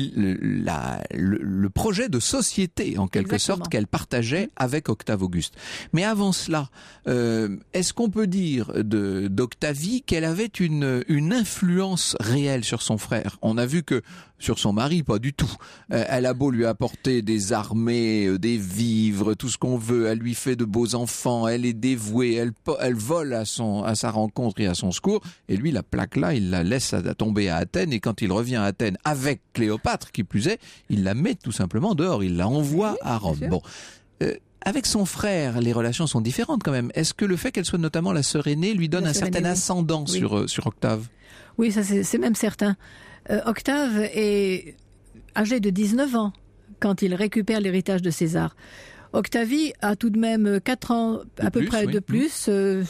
le projet de société en quelque sorte qu'elle partageait avec Octave Auguste. Mais avant cela, est-ce qu'on peut dire d'Octavie qu'elle avait une influence réelle sur son frère ? On a vu que sur son mari, pas du tout. Elle a beau lui apporter des armées, des vivres, tout ce qu'on veut. Elle lui fait de beaux enfants. Elle est dévouée. Elle vole à sa rencontre et à son secours. Et lui, la plaque là, il la laisse tomber à Athènes. Et quand il revient à Athènes avec Cléopâtre, qui plus est, il la met tout simplement dehors. Il la envoie à Rome. Bon. Avec son frère, les relations sont différentes quand même. Est-ce que le fait qu'elle soit notamment la sœur aînée lui donne un certain ascendant sur Octave ? Oui, ça c'est même certain. Octave est âgé de 19 ans quand il récupère l'héritage de César. Octavie a tout de même 4 ans à peu près de plus,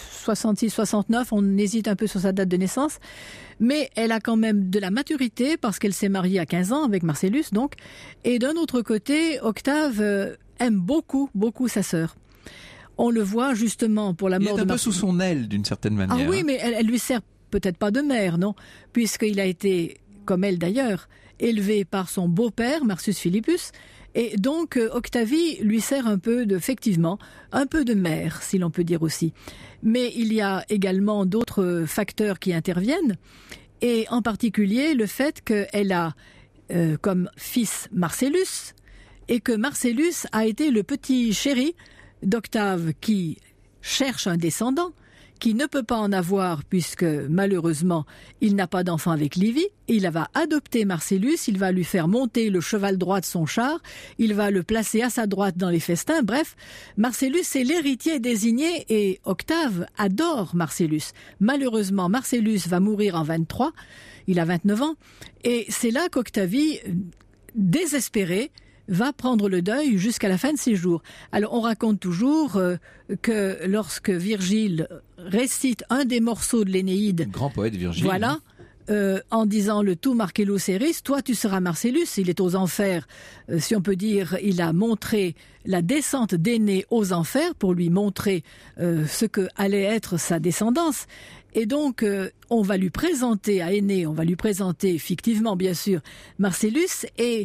66-69, on hésite un peu sur sa date de naissance, mais elle a quand même de la maturité parce qu'elle s'est mariée à 15 ans avec Marcellus donc, et d'un autre côté, Octave aime beaucoup sa sœur. On le voit justement pour la mort de Marcellus. Il est un peu sous son aile d'une certaine manière. Ah oui, mais elle lui sert peut-être pas de mère, non, puisqu'il a été, comme elle d'ailleurs, élevé par son beau-père, Marcus Philippus, et donc Octavie lui sert effectivement, un peu de mère, si l'on peut dire aussi. Mais il y a également d'autres facteurs qui interviennent, et en particulier le fait qu'elle a comme fils Marcellus, et que Marcellus a été le petit chéri d'Octave qui cherche un descendant, qui ne peut pas en avoir puisque malheureusement il n'a pas d'enfant avec Livie. Il va adopter Marcellus, il va lui faire monter le cheval droit de son char, il va le placer à sa droite dans les festins. Bref, Marcellus est l'héritier désigné et Octave adore Marcellus. Malheureusement, Marcellus va mourir en 23, il a 29 ans, et c'est là qu'Octavie, désespérée, va prendre le deuil jusqu'à la fin de ses jours. Alors on raconte toujours que lorsque Virgile récite un des morceaux de l'Énéide, le grand poète Virgile, voilà, en disant le tout Marcellus eris, toi tu seras Marcellus, il est aux enfers, si on peut dire, il a montré la descente d'Énée aux enfers pour lui montrer ce que allait être sa descendance. Et donc, on va lui présenter à Énée, on va lui présenter fictivement bien sûr Marcellus, et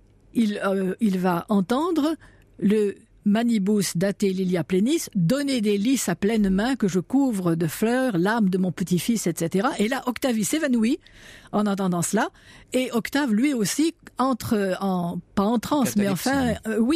il va entendre le manibus date lilia plenis, donner des lys à pleine main que je couvre de fleurs, l'âme de mon petit-fils, etc. Et là, Octavie s'évanouit en entendant cela, et Octave, lui aussi, entre pas en transe, mais enfin, oui,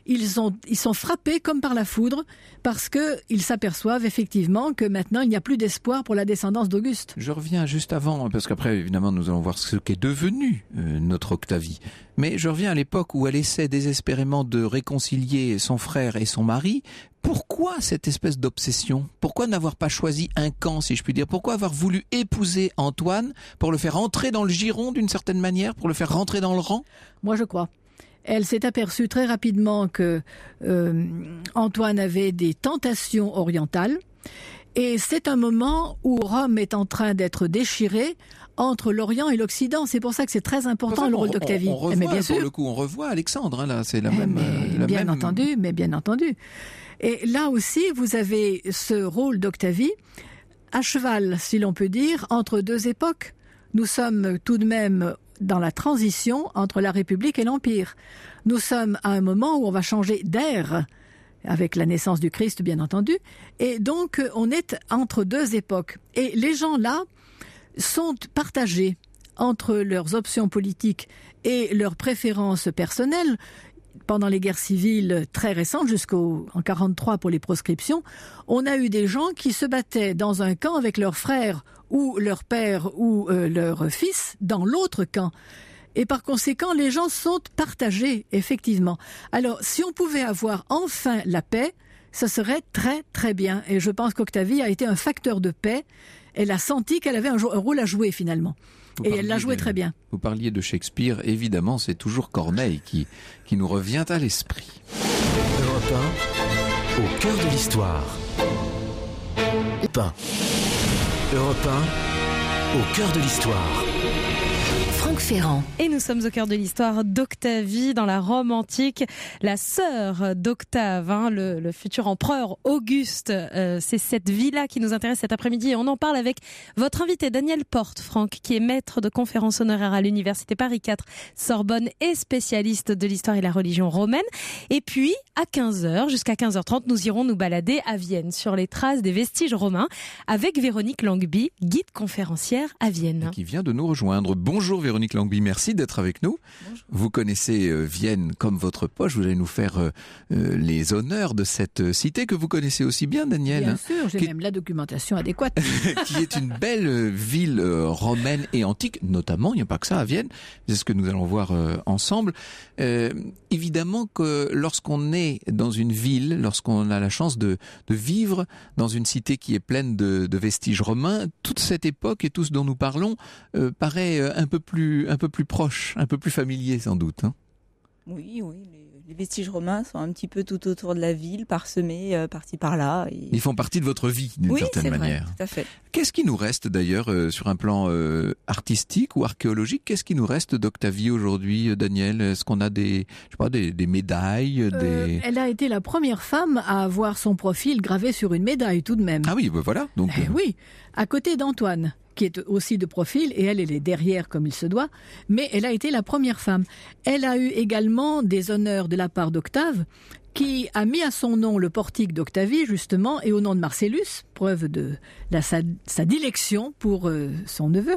ils sont frappés comme par la foudre parce qu'ils s'aperçoivent effectivement que maintenant il n'y a plus d'espoir pour la descendance d'Auguste. Je reviens juste avant, parce qu'après évidemment nous allons voir ce qu'est devenu notre Octavie. Mais je reviens à l'époque où elle essaie désespérément de réconcilier son frère et son mari. Pourquoi cette espèce d'obsession ? Pourquoi n'avoir pas choisi un camp, si je puis dire ? Pourquoi avoir voulu épouser Antoine pour le faire entrer dans le giron d'une certaine manière, pour le faire rentrer dans le rang ? Moi je crois. Elle s'est aperçue très rapidement que Antoine avait des tentations orientales. Et c'est un moment où Rome est en train d'être déchirée entre l'Orient et l'Occident. C'est pour ça que c'est très important le rôle d'Octavie. On revoit, mais bien sûr. Pour le coup, on revoit Alexandre. Hein, là, c'est la même. Bien entendu. Et là aussi, vous avez ce rôle d'Octavie à cheval, si l'on peut dire, entre deux époques. Nous sommes tout de même dans la transition entre la République et l'Empire. Nous sommes à un moment où on va changer d'ère, avec la naissance du Christ, bien entendu. Et donc, on est entre deux époques. Et les gens là sont partagés entre leurs options politiques et leurs préférences personnelles. Pendant les guerres civiles très récentes, jusqu'en 1943 pour les proscriptions, on a eu des gens qui se battaient dans un camp avec leurs frères ou leur père ou leur fils dans l'autre camp. Et par conséquent, les gens sont partagés, effectivement. Alors, si on pouvait avoir enfin la paix, ça serait très très bien. Et je pense qu'Octavie a été un facteur de paix. Elle a senti qu'elle avait un rôle à jouer finalement. Et elle l'a joué très bien. Vous parliez de Shakespeare, évidemment, c'est toujours Corneille qui nous revient à l'esprit. Europe 1, au cœur de l'histoire. Europe 1, au cœur de l'histoire. Franck Ferrand. Et nous sommes au cœur de l'histoire d'Octavie dans la Rome antique, la sœur d'Octave, le futur empereur Auguste. C'est cette vie-là qui nous intéresse cet après-midi et on en parle avec votre invité Daniel Porte, Franck, qui est maître de conférences honoraires à l'université Paris 4 Sorbonne et spécialiste de l'histoire et la religion romaine. Et puis à 15h, jusqu'à 15h30, nous irons nous balader à Vienne sur les traces des vestiges romains avec Véronique Langby, guide conférencière à Vienne. Et qui vient de nous rejoindre. Bonjour Véronique Langby, merci d'être avec nous. Bonjour. Vous connaissez Vienne comme votre poche, vous allez nous faire les honneurs de cette cité que vous connaissez aussi bien, Daniel. Bien sûr, j'ai même la documentation adéquate. Qui est une belle ville romaine et antique, notamment, il n'y a pas que ça à Vienne, c'est ce que nous allons voir ensemble. Évidemment que lorsqu'on est dans une ville, lorsqu'on a la chance de vivre dans une cité qui est pleine de vestiges romains, toute cette époque et tout ce dont nous parlons paraît un peu plus proche, un peu plus familier sans doute. Hein. Oui, les vestiges romains sont un petit peu tout autour de la ville, parsemés par-ci par-là. Et... Ils font partie de votre vie d'une certaine manière. Oui, tout à fait. Qu'est-ce qui nous reste d'ailleurs sur un plan artistique ou archéologique ? Qu'est-ce qui nous reste d'Octavie aujourd'hui, Daniel ? Est-ce qu'on a des médailles Elle a été la première femme à avoir son profil gravé sur une médaille tout de même. Ah oui, ben voilà. Donc, oui, à côté d'Antoine, qui est aussi de profil, et elle est derrière comme il se doit, mais elle a été la première femme. Elle a eu également des honneurs de la part d'Octave, qui a mis à son nom le portique d'Octavie, justement, et au nom de Marcellus, preuve de sa dilection pour son neveu.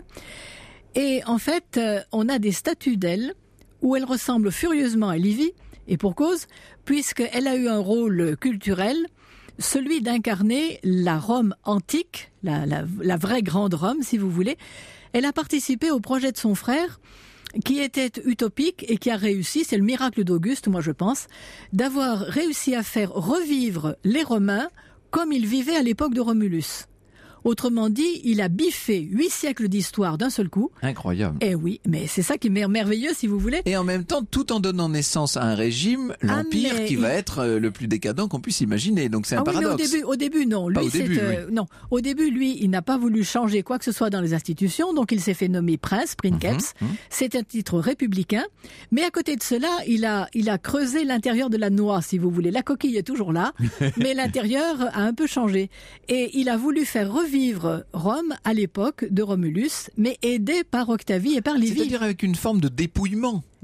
Et en fait, on a des statues d'elle où elle ressemble furieusement à Livie, et pour cause, puisqu'elle a eu un rôle culturel, celui d'incarner la Rome antique, la vraie grande Rome, si vous voulez. Elle a participé au projet de son frère, qui était utopique et qui a réussi, c'est le miracle d'Auguste, moi je pense, d'avoir réussi à faire revivre les Romains comme ils vivaient à l'époque de Romulus. Autrement dit, il a biffé 8 siècles d'histoire d'un seul coup. Incroyable. Eh oui, mais c'est ça qui est merveilleux, si vous voulez. Et en même temps, tout en donnant naissance à un régime, l'Empire, qui va être le plus décadent qu'on puisse imaginer. Donc c'est un paradoxe. Mais au début, non. Lui, non. Au début, lui, il n'a pas voulu changer quoi que ce soit dans les institutions, donc il s'est fait nommer prince Princeps. C'est un titre républicain. Mais à côté de cela, il a creusé l'intérieur de la noix, si vous voulez. La coquille est toujours là, mais l'intérieur a un peu changé. Et il a voulu faire revivre Rome à l'époque de Romulus, mais aidé par Octavie et par Livie. C'est-à-dire avec une forme de dépouillement.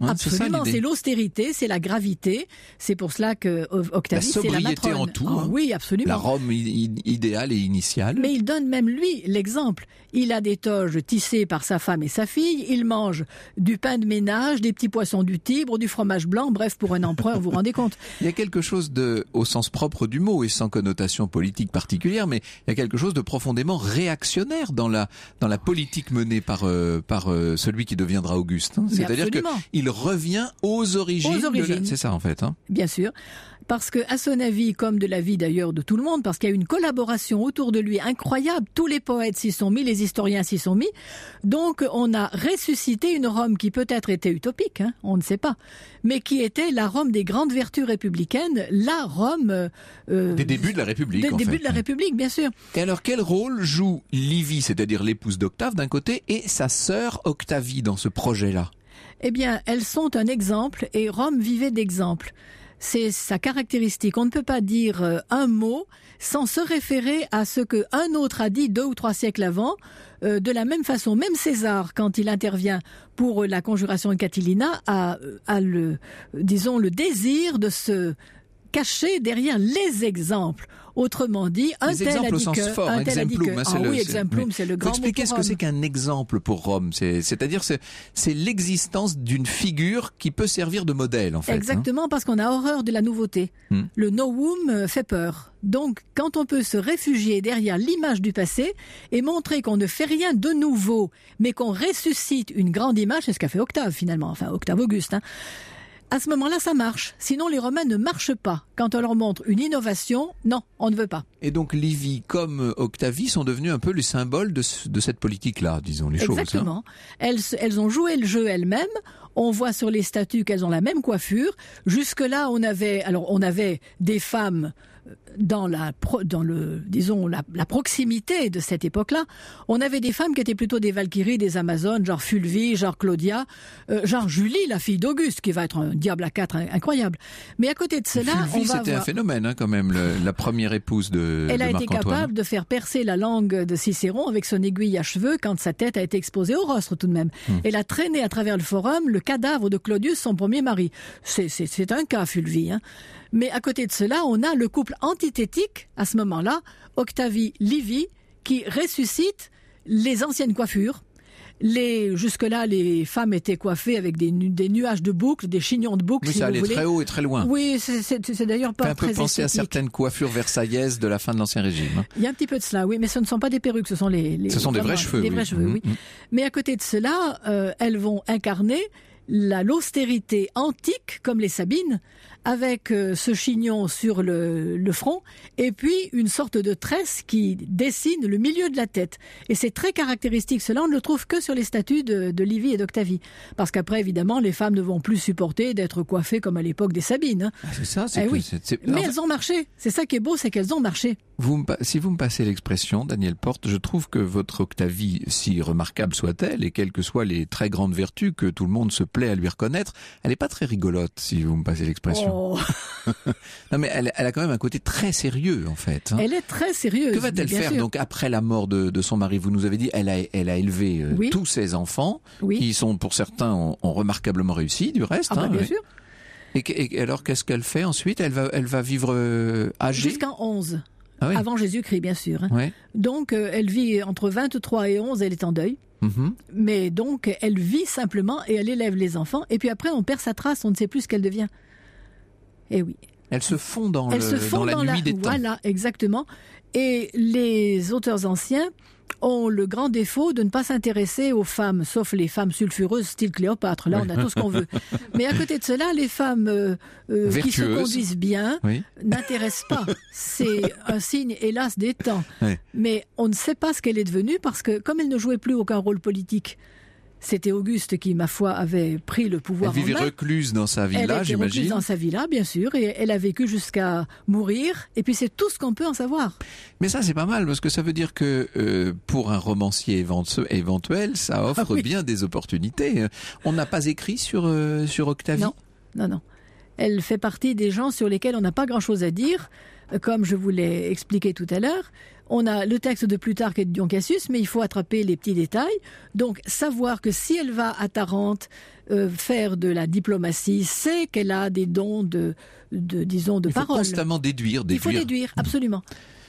Hein, Absolument, c'est l'austérité, c'est la gravité. C'est pour cela que Octavie, c'est la matrone. sobriété en tout. Oh, oui, absolument. La Rome idéale et initiale. Mais il donne même lui l'exemple. Il a des toges tissées par sa femme et sa fille. Il mange du pain de ménage, des petits poissons du Tibre, du fromage blanc. Bref, pour un empereur, vous vous rendez compte. Il y a quelque chose au sens propre du mot et sans connotation politique particulière, mais il y a quelque chose de profondément réactionnaire dans la politique menée par celui qui deviendra Auguste. Hein. C'est-à-dire qu'il revient aux origines. C'est ça en fait. Hein. Bien sûr. Parce que, à son avis, comme de l'avis d'ailleurs de tout le monde, parce qu'il y a une collaboration autour de lui incroyable, tous les poètes s'y sont mis, les historiens s'y sont mis, donc on a ressuscité une Rome qui peut-être était utopique, hein, on ne sait pas, mais qui était la Rome des grandes vertus républicaines, la Rome... des débuts de la République, Des débuts de la République, bien sûr. Et alors, quel rôle joue Livie, c'est-à-dire l'épouse d'Octave d'un côté, et sa sœur Octavie dans ce projet-là ? Eh bien, elles sont un exemple, et Rome vivait d'exemple. C'est sa caractéristique. On ne peut pas dire un mot sans se référer à ce qu'un autre a dit 2 ou 3 siècles avant. De la même façon, même César, quand il intervient pour la conjuration de Catilina, a le désir de se cacher derrière les exemples. Autrement dit, un tel a dit que, un tel a dit que. Ah oui, exemplum, c'est le grand mot. Expliquez ce que c'est qu'un exemple pour Rome. C'est-à-dire, c'est l'existence d'une figure qui peut servir de modèle, en fait. Exactement, parce qu'on a horreur de la nouveauté. Le novum fait peur. Donc, quand on peut se réfugier derrière l'image du passé et montrer qu'on ne fait rien de nouveau, mais qu'on ressuscite une grande image, c'est ce qu'a fait Octave, finalement. Enfin, Octave Auguste, hein. À ce moment-là, ça marche. Sinon, les Romains ne marchent pas. Quand on leur montre une innovation, non, on ne veut pas. Et donc, Livie comme Octavie sont devenus un peu les symboles de cette politique-là, disons les choses. Exactement. Hein. Elles ont joué le jeu elles-mêmes. On voit sur les statues qu'elles ont la même coiffure. Jusque-là, on avait des femmes dans la proximité de cette époque-là. On avait des femmes qui étaient plutôt des Valkyries, des Amazones, genre Fulvie, genre Claudia, genre Julie, la fille d'Auguste, qui va être un diable à 4 incroyable. Mais à côté de cela, Fulvie, c'était un phénomène, hein, quand même, la première épouse de Elle a été Marc-Antoine. capable de faire percer la langue de Cicéron avec son aiguille à cheveux quand sa tête a été exposée au rostre tout de même. Elle a traîné à travers le forum le cadavre de Claudius, son premier mari. C'est un cas, Fulvie, hein. Mais à côté de cela, on a le couple antithétique, à ce moment-là, Octavie-Livie, qui ressuscite les anciennes coiffures. Jusque-là, les femmes étaient coiffées avec des nuages de boucles, des chignons de boucles, mais si ça vous allait voulez. Très haut et très loin. Oui, c'est d'ailleurs pas très un peu penser esthétique. à certaines coiffures versaillaises de la fin de l'Ancien Régime. Hein. Il y a un petit peu de cela, oui, mais ce ne sont pas des perruques, ce sont ce sont des vrais cheveux. Des vrais cheveux, oui. Mais à côté de cela, elles vont incarner l'austérité antique, comme les Sabines, avec ce chignon sur le front, et puis une sorte de tresse qui dessine le milieu de la tête. Et c'est très caractéristique. Cela, on ne le trouve que sur les statues de Livie et d'Octavie. Parce qu'après, évidemment, les femmes ne vont plus supporter d'être coiffées comme à l'époque des Sabines. Hein. Ah, c'est ça, oui. Mais elles ont marché. C'est ça qui est beau, c'est qu'elles ont marché. Si vous me passez l'expression, Daniel Porte, je trouve que votre Octavie, si remarquable soit-elle, et quelles que soient les très grandes vertus que tout le monde se plaît à lui reconnaître, elle n'est pas très rigolote, si vous me passez l'expression. Oh. Non, mais elle a quand même un côté très sérieux, en fait. Hein. Elle est très sérieuse. Que va-t-elle faire, donc, après la mort de son mari? Vous nous avez dit, elle a élevé tous ses enfants, qui sont, pour certains, ont remarquablement réussi, du reste. Ah, bien sûr. Et alors, qu'est-ce qu'elle fait ensuite? Elle va vivre âgée? Jusqu'en 11. Ah oui. Avant Jésus-Christ, bien sûr. Hein. Ouais. Donc, elle vit entre 23 et 11, elle est en deuil. Mais donc, elle vit simplement et elle élève les enfants. Et puis après, on perd sa trace, on ne sait plus ce qu'elle devient. Et oui. Elle se fond dans la nuit des temps. Voilà, exactement. Et les auteurs anciens ont le grand défaut de ne pas s'intéresser aux femmes, sauf les femmes sulfureuses style Cléopâtre. Là, on a tout ce qu'on veut. Mais à côté de cela, les femmes qui se conduisent bien n'intéressent pas. C'est un signe, hélas, des temps. Oui. Mais on ne sait pas ce qu'elle est devenue parce que, comme elle ne jouait plus aucun rôle politique, c'était Auguste qui, ma foi, avait pris le pouvoir en main. Elle vivait recluse dans sa villa, j'imagine. Elle était recluse dans sa villa, bien sûr, et elle a vécu jusqu'à mourir. Et puis c'est tout ce qu'on peut en savoir. Mais ça, c'est pas mal, parce que ça veut dire que pour un romancier éventuel, ça offre bien des opportunités. On n'a pas écrit sur Octavie ? Non. Elle fait partie des gens sur lesquels on n'a pas grand-chose à dire, comme je vous l'ai expliqué tout à l'heure. On a le texte de Plutarque et de Dion Cassius, mais il faut attraper les petits détails. Donc, savoir que si elle va à Tarente faire de la diplomatie, c'est qu'elle a des dons de parole. Il faut constamment déduire. Il faut déduire, absolument.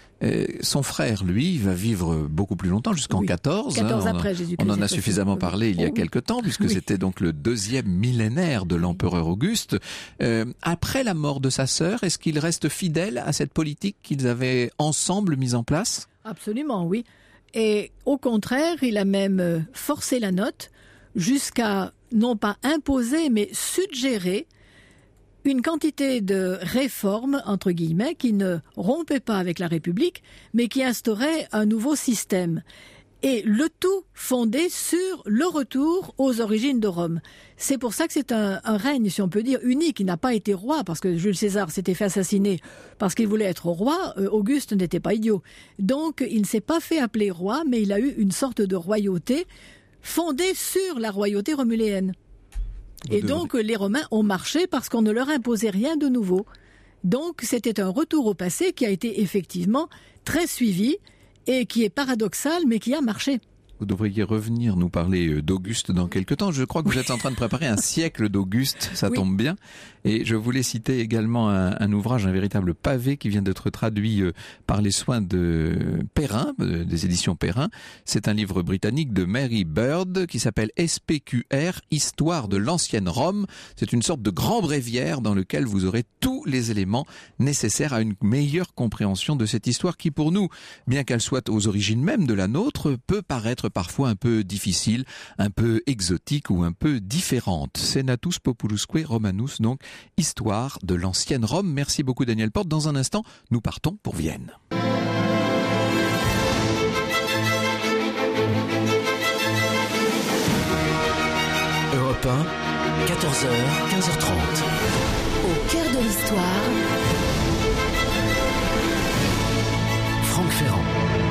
Son frère, lui, va vivre beaucoup plus longtemps, jusqu'en 14. 14 après Jésus-Christ. On en a suffisamment parlé il y a quelque temps, puisque c'était donc le 2e millénaire de l'empereur Auguste. Après la mort de sa sœur, est-ce qu'il reste fidèle à cette politique qu'ils avaient ensemble mise en place ? Absolument, oui. Et au contraire, il a même forcé la note jusqu'à, non pas imposer, mais suggérer une quantité de réformes, entre guillemets, qui ne rompaient pas avec la République, mais qui instauraient un nouveau système. Et le tout fondé sur le retour aux origines de Rome. C'est pour ça que c'est un règne, si on peut dire, unique. Il n'a pas été roi, parce que Jules César s'était fait assassiner parce qu'il voulait être roi. Auguste n'était pas idiot. Donc, il ne s'est pas fait appeler roi, mais il a eu une sorte de royauté fondée sur la royauté romuléenne. Et donc, les Romains ont marché parce qu'on ne leur imposait rien de nouveau. Donc, c'était un retour au passé qui a été effectivement très suivi et qui est paradoxal, mais qui a marché. Vous devriez revenir nous parler d'Auguste dans quelque temps. Je crois que vous êtes en train de préparer un siècle d'Auguste, ça tombe bien. Et je voulais citer également un ouvrage, un véritable pavé qui vient d'être traduit par les soins de Perrin, des éditions Perrin. C'est un livre britannique de Mary Bird qui s'appelle SPQR, Histoire de l'ancienne Rome. C'est une sorte de grand bréviaire dans lequel vous aurez tous les éléments nécessaires à une meilleure compréhension de cette histoire qui, pour nous, bien qu'elle soit aux origines même de la nôtre, peut paraître parfois un peu difficile, un peu exotique ou un peu différente. Senatus Populusque Romanus, donc, histoire de l'ancienne Rome. Merci beaucoup Daniel Porte. Dans un instant, nous partons pour Vienne. Europe 1, 14h, 15h30. Au cœur de l'histoire, Franck Ferrand.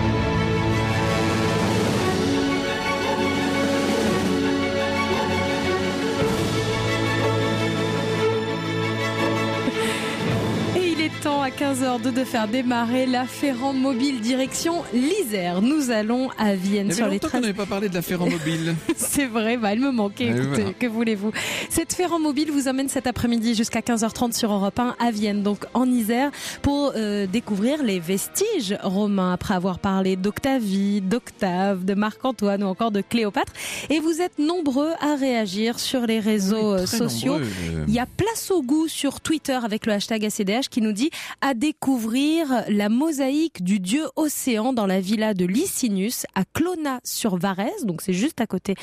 Temps à 15h02 de faire démarrer la Ferrand Mobile direction l'Isère. Nous allons à Vienne sur les 13. On n'avait pas parlé de la Ferrand Mobile. C'est vrai, elle me manquait. Écoutez, voilà. Que voulez-vous ? Cette Ferrand Mobile vous emmène cet après-midi jusqu'à 15h30 sur Europe 1 à Vienne, donc en Isère, pour découvrir les vestiges romains après avoir parlé d'Octavie, d'Octave, de Marc-Antoine ou encore de Cléopâtre. Et vous êtes nombreux à réagir sur les réseaux sociaux. Il y a Place au goût sur Twitter avec le hashtag ACDH qui nous dit à découvrir la mosaïque du dieu océan dans la villa de Licinius à Clonaz-sur-Varèse, donc c'est juste à côté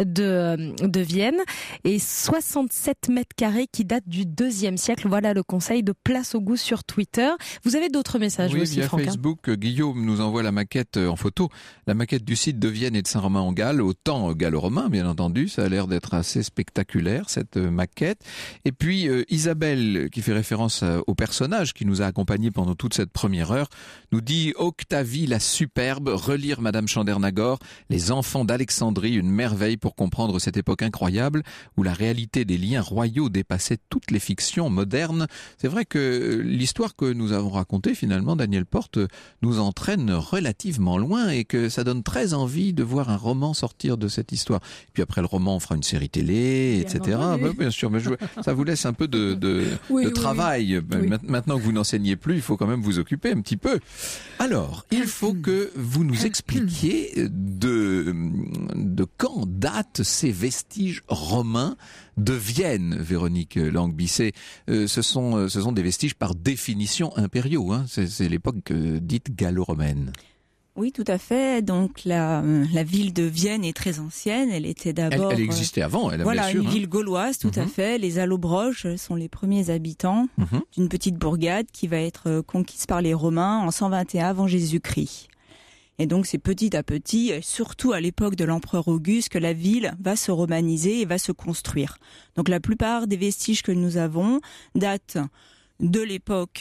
de Vienne, et 67 mètres carrés qui datent du 2e siècle. Voilà le conseil de Place au goût sur Twitter. Vous avez d'autres messages aussi, via Franck, Facebook, Guillaume nous envoie la maquette en photo, la maquette du site de Vienne et de Saint-Romain-en-Galles, au temps gallo-romain bien entendu, ça a l'air d'être assez spectaculaire cette maquette. Et puis Isabelle, qui fait référence au personnage qui nous a accompagnés pendant toute cette première heure, nous dit Octavie la superbe, relire Madame Chandernagor, les enfants d'Alexandrie, une merveille pour comprendre cette époque incroyable où la réalité des liens royaux dépassait toutes les fictions modernes. C'est vrai que l'histoire que nous avons racontée finalement, Daniel Porte, nous entraîne relativement loin et que ça donne très envie de voir un roman sortir de cette histoire. Et puis après le roman, on fera une série télé, etc. Bien sûr, mais ça vous laisse un peu de travail. Oui. Maintenant que vous n'enseignez plus, il faut quand même vous occuper un petit peu. Alors, il faut que vous nous expliquiez de quand datent ces vestiges romains de Vienne, Véronique Langbisset. Ce sont des vestiges par définition impériaux, hein. C'est l'époque dite gallo-romaine. Oui, tout à fait. Donc la ville de Vienne est très ancienne. Elle était d'abord. Elle existait avant. Voilà, une ville gauloise, tout à fait. Les Allobroges sont les premiers habitants d'une petite bourgade qui va être conquise par les Romains en 121 avant Jésus-Christ. Et donc c'est petit à petit, surtout à l'époque de l'empereur Auguste, que la ville va se romaniser et va se construire. Donc la plupart des vestiges que nous avons datent de l'époque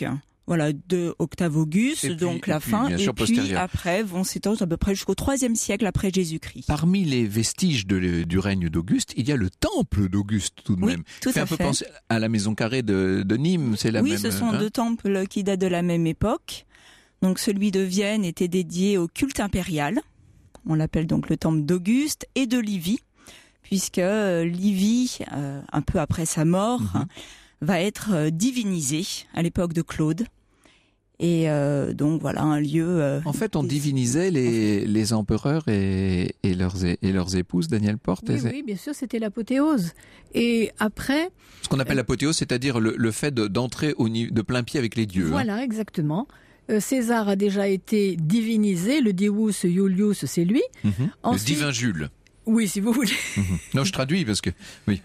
Voilà, de Octave Auguste, donc la fin, et puis après vont s'étendre à peu près jusqu'au IIIe siècle après Jésus-Christ. Parmi les vestiges du règne d'Auguste, il y a le temple d'Auguste tout de même. Tout fait à un peu fait. penser à la maison carrée de Nîmes, c'est la même. Oui, ce sont deux temples qui datent de la même époque. Donc celui de Vienne était dédié au culte impérial. On l'appelle donc le temple d'Auguste et de Livie, puisque Livie, un peu après sa mort, va être divinisé à l'époque de Claude. Et donc voilà un lieu. En fait, on divinisait les empereurs et leurs épouses, Daniel Porte. Oui, bien sûr, c'était l'apothéose. Et après, ce qu'on appelle l'apothéose, c'est-à-dire le fait d'entrer de plein pied avec les dieux. Voilà, exactement. César a déjà été divinisé. Le Divus Iulius, c'est lui. Ensuite, le divin Jules. Oui, si vous voulez. Non, je traduis parce que oui.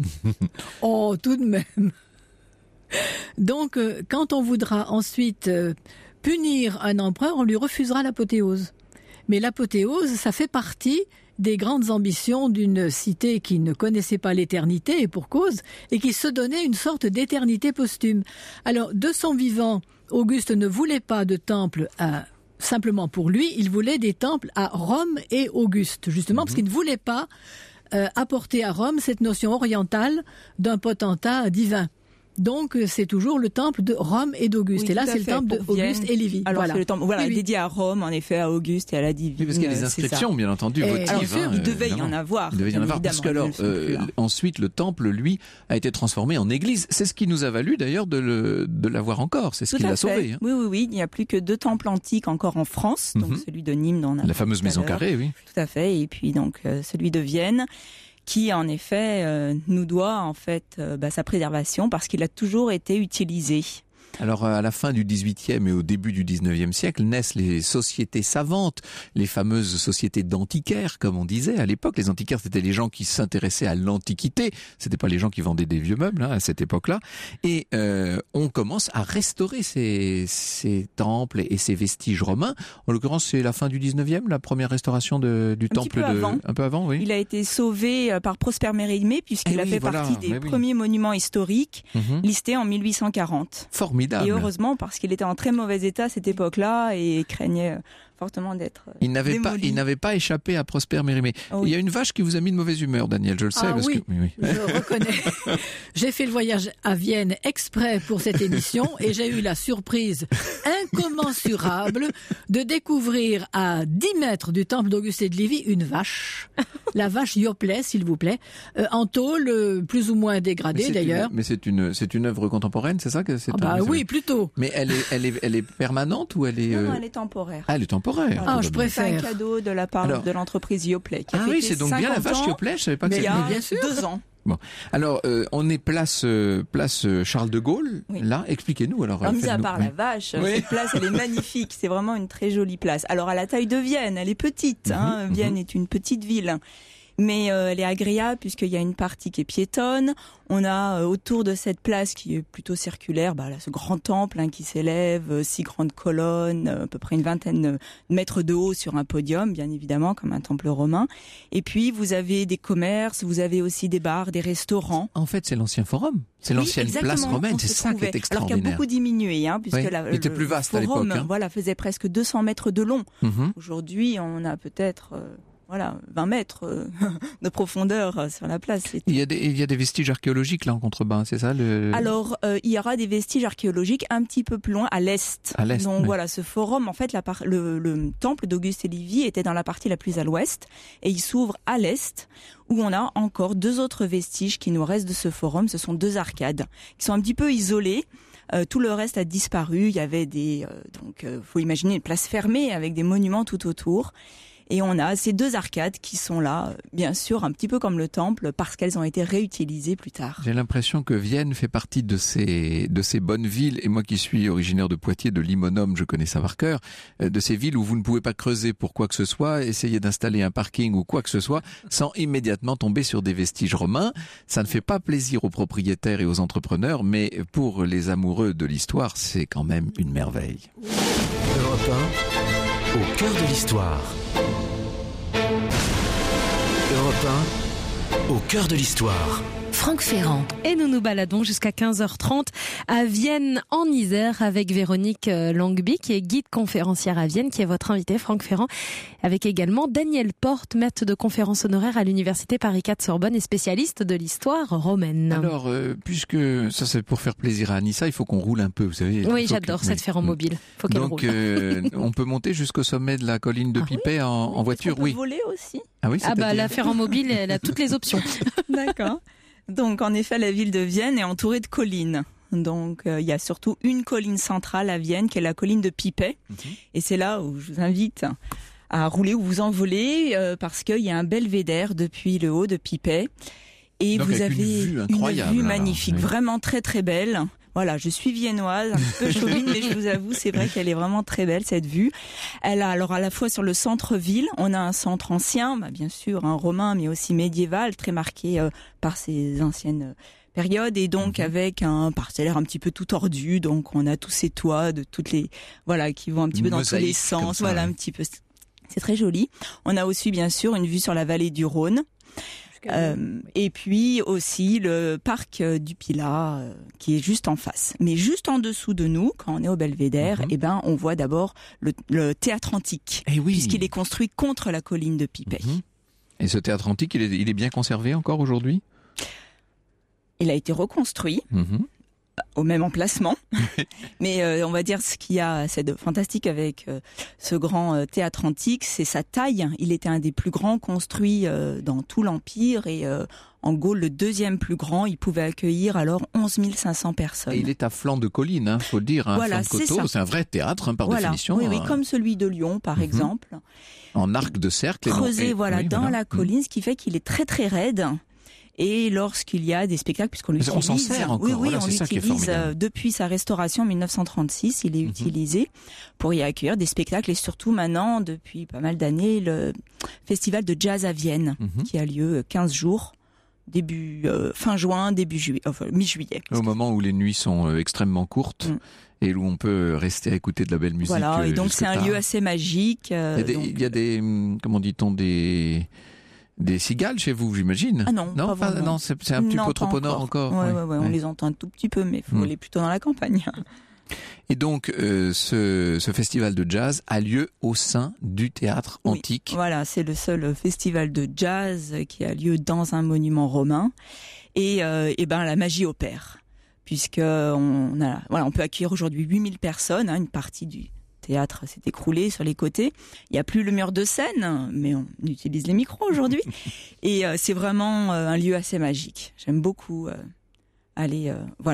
Oh, tout de même. Donc, quand on voudra ensuite punir un empereur, on lui refusera l'apothéose. Mais l'apothéose, ça fait partie des grandes ambitions d'une cité qui ne connaissait pas l'éternité, et pour cause, et qui se donnait une sorte d'éternité posthume. Alors, de son vivant, Auguste ne voulait pas de temple simplement pour lui, il voulait des temples à Rome et Auguste, justement, parce qu'il ne voulait pas apporter à Rome cette notion orientale d'un potentat divin. Donc, c'est toujours le temple de Rome et d'Auguste. Oui, et là, c'est le temple d'Auguste et Livie. Alors, voilà. c'est le temple dédié à Rome, en effet, à Auguste et à la Divine. Oui, parce qu'il y a des inscriptions, bien entendu, votives. Alors, sûr, il devait y en avoir. Il devait y en avoir, parce que alors, ensuite, le temple, lui, a été transformé en église. C'est ce qui nous a valu, d'ailleurs, de l'avoir encore. C'est ce qui l'a sauvé. Hein. Oui. Il n'y a plus que 2 temples antiques encore en France. Donc, celui de Nîmes, dont on a la fameuse maison carrée, oui. Tout à fait. Et puis, donc, celui de Vienne, qui en effet nous doit en fait sa préservation parce qu'il a toujours été utilisé. Alors, à la fin du XVIIIe et au début du XIXe siècle, naissent les sociétés savantes, les fameuses sociétés d'antiquaires, comme on disait à l'époque. Les antiquaires, c'était les gens qui s'intéressaient à l'antiquité. C'était pas les gens qui vendaient des vieux meubles à cette époque-là. Et on commence à restaurer ces temples et ces vestiges romains. En l'occurrence, c'est la fin du XIXe, la première restauration du temple un peu avant, oui. Il a été sauvé par Prosper Mérimée puisqu'il a fait partie des premiers monuments historiques listés en 1840. Formidable. Et heureusement, parce qu'il était en très mauvais état à cette époque-là et craignait fortement d'être démoli. Il n'avait pas échappé à Prosper Mérimée. Oh, oui. Il y a une vache qui vous a mis de mauvaise humeur, Daniel, je le sais. Oui. Je reconnais. J'ai fait le voyage à Vienne exprès pour cette émission et j'ai eu la surprise incommensurable de découvrir à 10 mètres du temple d'Auguste et de Livie une vache. La vache Yoplait, s'il vous plaît, en tôle, plus ou moins dégradée d'ailleurs. Mais c'est une œuvre contemporaine, c'est ça que c'est? Oui, plutôt. Mais elle est permanente ou elle est? Non, elle est temporaire. Ah, elle est temporaire. Je préfère. C'est un cadeau de la part de l'entreprise Yoplait. Oui, c'est donc bien la vache Yoplait. Je savais pas que c'était. Bien sûr. 2 ans. Bon, alors on est place Charles de Gaulle. Oui. Là, expliquez-nous alors. Mis à part la vache, cette place elle est magnifique. C'est vraiment une très jolie place. Alors à la taille de Vienne, elle est petite. Vienne est une petite ville. Mais elle est agréable puisqu'il y a une partie qui est piétonne. On a autour de cette place qui est plutôt circulaire, ce grand temple qui s'élève, 6 grandes colonnes, à peu près une vingtaine de mètres de haut sur un podium, bien évidemment, comme un temple romain. Et puis vous avez des commerces, vous avez aussi des bars, des restaurants. En fait, c'est l'ancien forum. C'est l'ancienne place romaine, c'est ça qui est extraordinaire. Alors qu'il a beaucoup diminué, puisque il était plus vaste à l'époque. Faisait presque 200 mètres de long. Aujourd'hui, on a peut-être 20 mètres de profondeur sur la place. Il y a des vestiges archéologiques là en contrebas, c'est ça Alors, il y aura des vestiges archéologiques un petit peu plus loin, à l'est. Donc ce forum, en fait, le temple d'Auguste et Livie était dans la partie la plus à l'ouest, et il s'ouvre à l'est, où on a encore 2 autres vestiges qui nous restent de ce forum. Ce sont 2 arcades, qui sont un petit peu isolées. Tout le reste a disparu. Il y avait faut imaginer une place fermée avec des monuments tout autour. Et on a ces 2 arcades qui sont là, bien sûr, un petit peu comme le temple, parce qu'elles ont été réutilisées plus tard. J'ai l'impression que Vienne fait partie de ces bonnes villes, et moi qui suis originaire de Poitiers, de Limonum, je connais ça par cœur, de ces villes où vous ne pouvez pas creuser pour quoi que ce soit, essayer d'installer un parking ou quoi que ce soit, sans immédiatement tomber sur des vestiges romains. Ça ne fait pas plaisir aux propriétaires et aux entrepreneurs, mais pour les amoureux de l'histoire, c'est quand même une merveille. Europe 1, au cœur de l'histoire. Europe 1, au cœur de l'histoire. Franck Ferrand. Et nous nous baladons jusqu'à 15h30 à Vienne en Isère avec Véronique Langby qui est guide conférencière à Vienne, qui est votre invité Franck Ferrand, avec également Daniel Porte, maître de conférences honoraire à l'université Paris 4 Sorbonne et spécialiste de l'histoire romaine. Alors, puisque ça c'est pour faire plaisir à Anissa, il faut qu'on roule un peu, vous savez. Oui, j'adore cette faire en mobile. Faut qu'elle roule. Donc, on peut monter jusqu'au sommet de la colline de Pipet en voiture, on peut voler aussi. Ah oui, la faire en mobile, elle a toutes les options. D'accord. Donc, en effet, la ville de Vienne est entourée de collines. Donc, il y a surtout une colline centrale à Vienne, qui est la colline de Pipet. Et c'est là où je vous invite à rouler ou vous envoler, parce qu'il y a un belvédère depuis le haut de Pipet. Et donc, vous avez une vue magnifique, vraiment très très belle. Voilà, je suis viennoise, un peu chauvine, mais je vous avoue, c'est vrai qu'elle est vraiment très belle, cette vue. Elle a alors à la fois sur le centre-ville, on a un centre ancien, bien sûr, romain, mais aussi médiéval, très marqué par ces anciennes périodes, et donc avec un parcellaire un petit peu tout tordu, donc on a tous ces toits de toutes les, qui vont un petit peu dans tous les sens, un petit peu. C'est très joli. On a aussi, bien sûr, une vue sur la vallée du Rhône. Et puis aussi le parc du Pilat qui est juste en face. Mais juste en dessous de nous, quand on est au belvédère, on voit d'abord le théâtre antique, puisqu'il est construit contre la colline de Pipet. Et ce théâtre antique, il est bien conservé encore aujourd'hui ? Il a été reconstruit. Au même emplacement. Mais on va dire ce qu'il y a c'est de fantastique avec ce grand théâtre antique, c'est sa taille. Il était un des plus grands construits dans tout l'Empire et en Gaule le deuxième plus grand. Il pouvait accueillir alors 11 500 personnes. Et il est à flanc de colline, faut le dire, flanc de coteau. C'est un vrai théâtre par définition. Oui, comme celui de Lyon par exemple. En arc de cercle. Creusé dans la colline, ce qui fait qu'il est très très raide. Et lorsqu'il y a des spectacles, puisqu'on l'utilise, on s'en sert encore. on l'utilise depuis sa restauration en 1936, il est utilisé pour y accueillir des spectacles et surtout maintenant, depuis pas mal d'années, le festival de jazz à Vienne, qui a lieu 15 jours, fin juin, mi-juillet. Au moment où les nuits sont extrêmement courtes. Et où on peut rester à écouter de la belle musique. Voilà, et donc c'est un lieu assez magique. Il y a des comment dit-on, des cigales chez vous, j'imagine? Ah non, non, c'est un petit peu trop au nord encore. Ouais, on les entend un tout petit peu, mais il faut aller plutôt dans la campagne. Et donc, ce festival de jazz a lieu au sein du théâtre antique. Voilà, c'est le seul festival de jazz qui a lieu dans un monument romain. Et la magie opère, puisque on peut accueillir aujourd'hui 8000 personnes, une partie du théâtre s'est écroulé sur les côtés. Il n'y a plus le mur de scène, mais on utilise les micros aujourd'hui. Et c'est vraiment un lieu assez magique. J'aime beaucoup aller,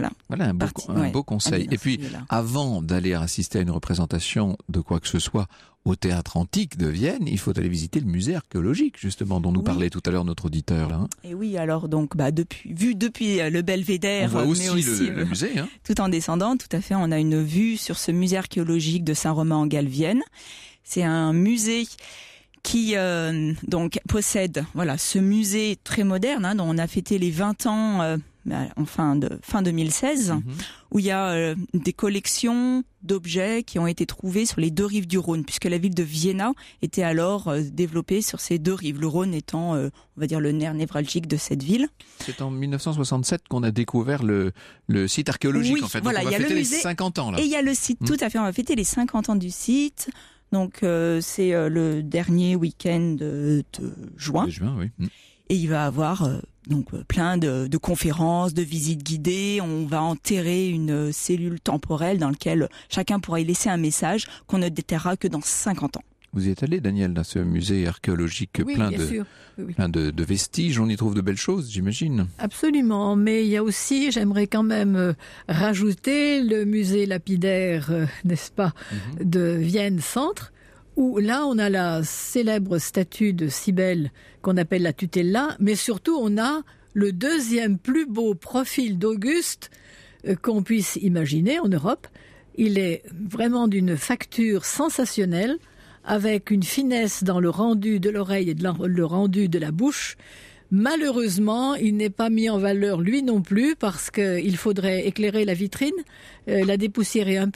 un beau conseil. Et puis, avant d'aller assister à une représentation de quoi que ce soit au théâtre antique de Vienne, il faut aller visiter le musée archéologique, justement, dont nous parlait tout à l'heure notre auditeur. Là, Et oui, alors donc, depuis le belvédère, on voit aussi le musée. Tout en descendant, tout à fait, on a une vue sur ce musée archéologique de Saint-Romain-en-Galles-Vienne. C'est un musée qui possède ce musée très moderne, dont on a fêté les 20 ans fin 2016, où il y a des collections d'objets qui ont été trouvés sur les deux rives du Rhône, puisque la ville de Vienna était alors développée sur ces deux rives, le Rhône étant, on va dire, le nerf névralgique de cette ville. C'est en 1967 qu'on a découvert le site archéologique, en fait. Donc on va fêter les 50 ans, là. Et il y a le site, tout à fait, on va fêter les 50 ans du site. Donc c'est le dernier week-end de juin. Et il va avoir plein de conférences, de visites guidées. On va enterrer une cellule temporelle dans laquelle chacun pourra y laisser un message qu'on ne déterrera que dans 50 ans. Vous y êtes allé, Daniel, dans ce musée archéologique plein de vestiges. On y trouve de belles choses, j'imagine. Absolument, mais il y a aussi, j'aimerais quand même rajouter le musée lapidaire, n'est-ce pas, de Vienne Centre, où là on a la célèbre statue de Cybèle qu'on appelle la Tutella, mais surtout on a le deuxième plus beau profil d'Auguste qu'on puisse imaginer en Europe. Il est vraiment d'une facture sensationnelle, avec une finesse dans le rendu de l'oreille et le rendu de la bouche. Malheureusement, il n'est pas mis en valeur lui non plus parce qu'il faudrait éclairer la vitrine, la dépoussiérer un peu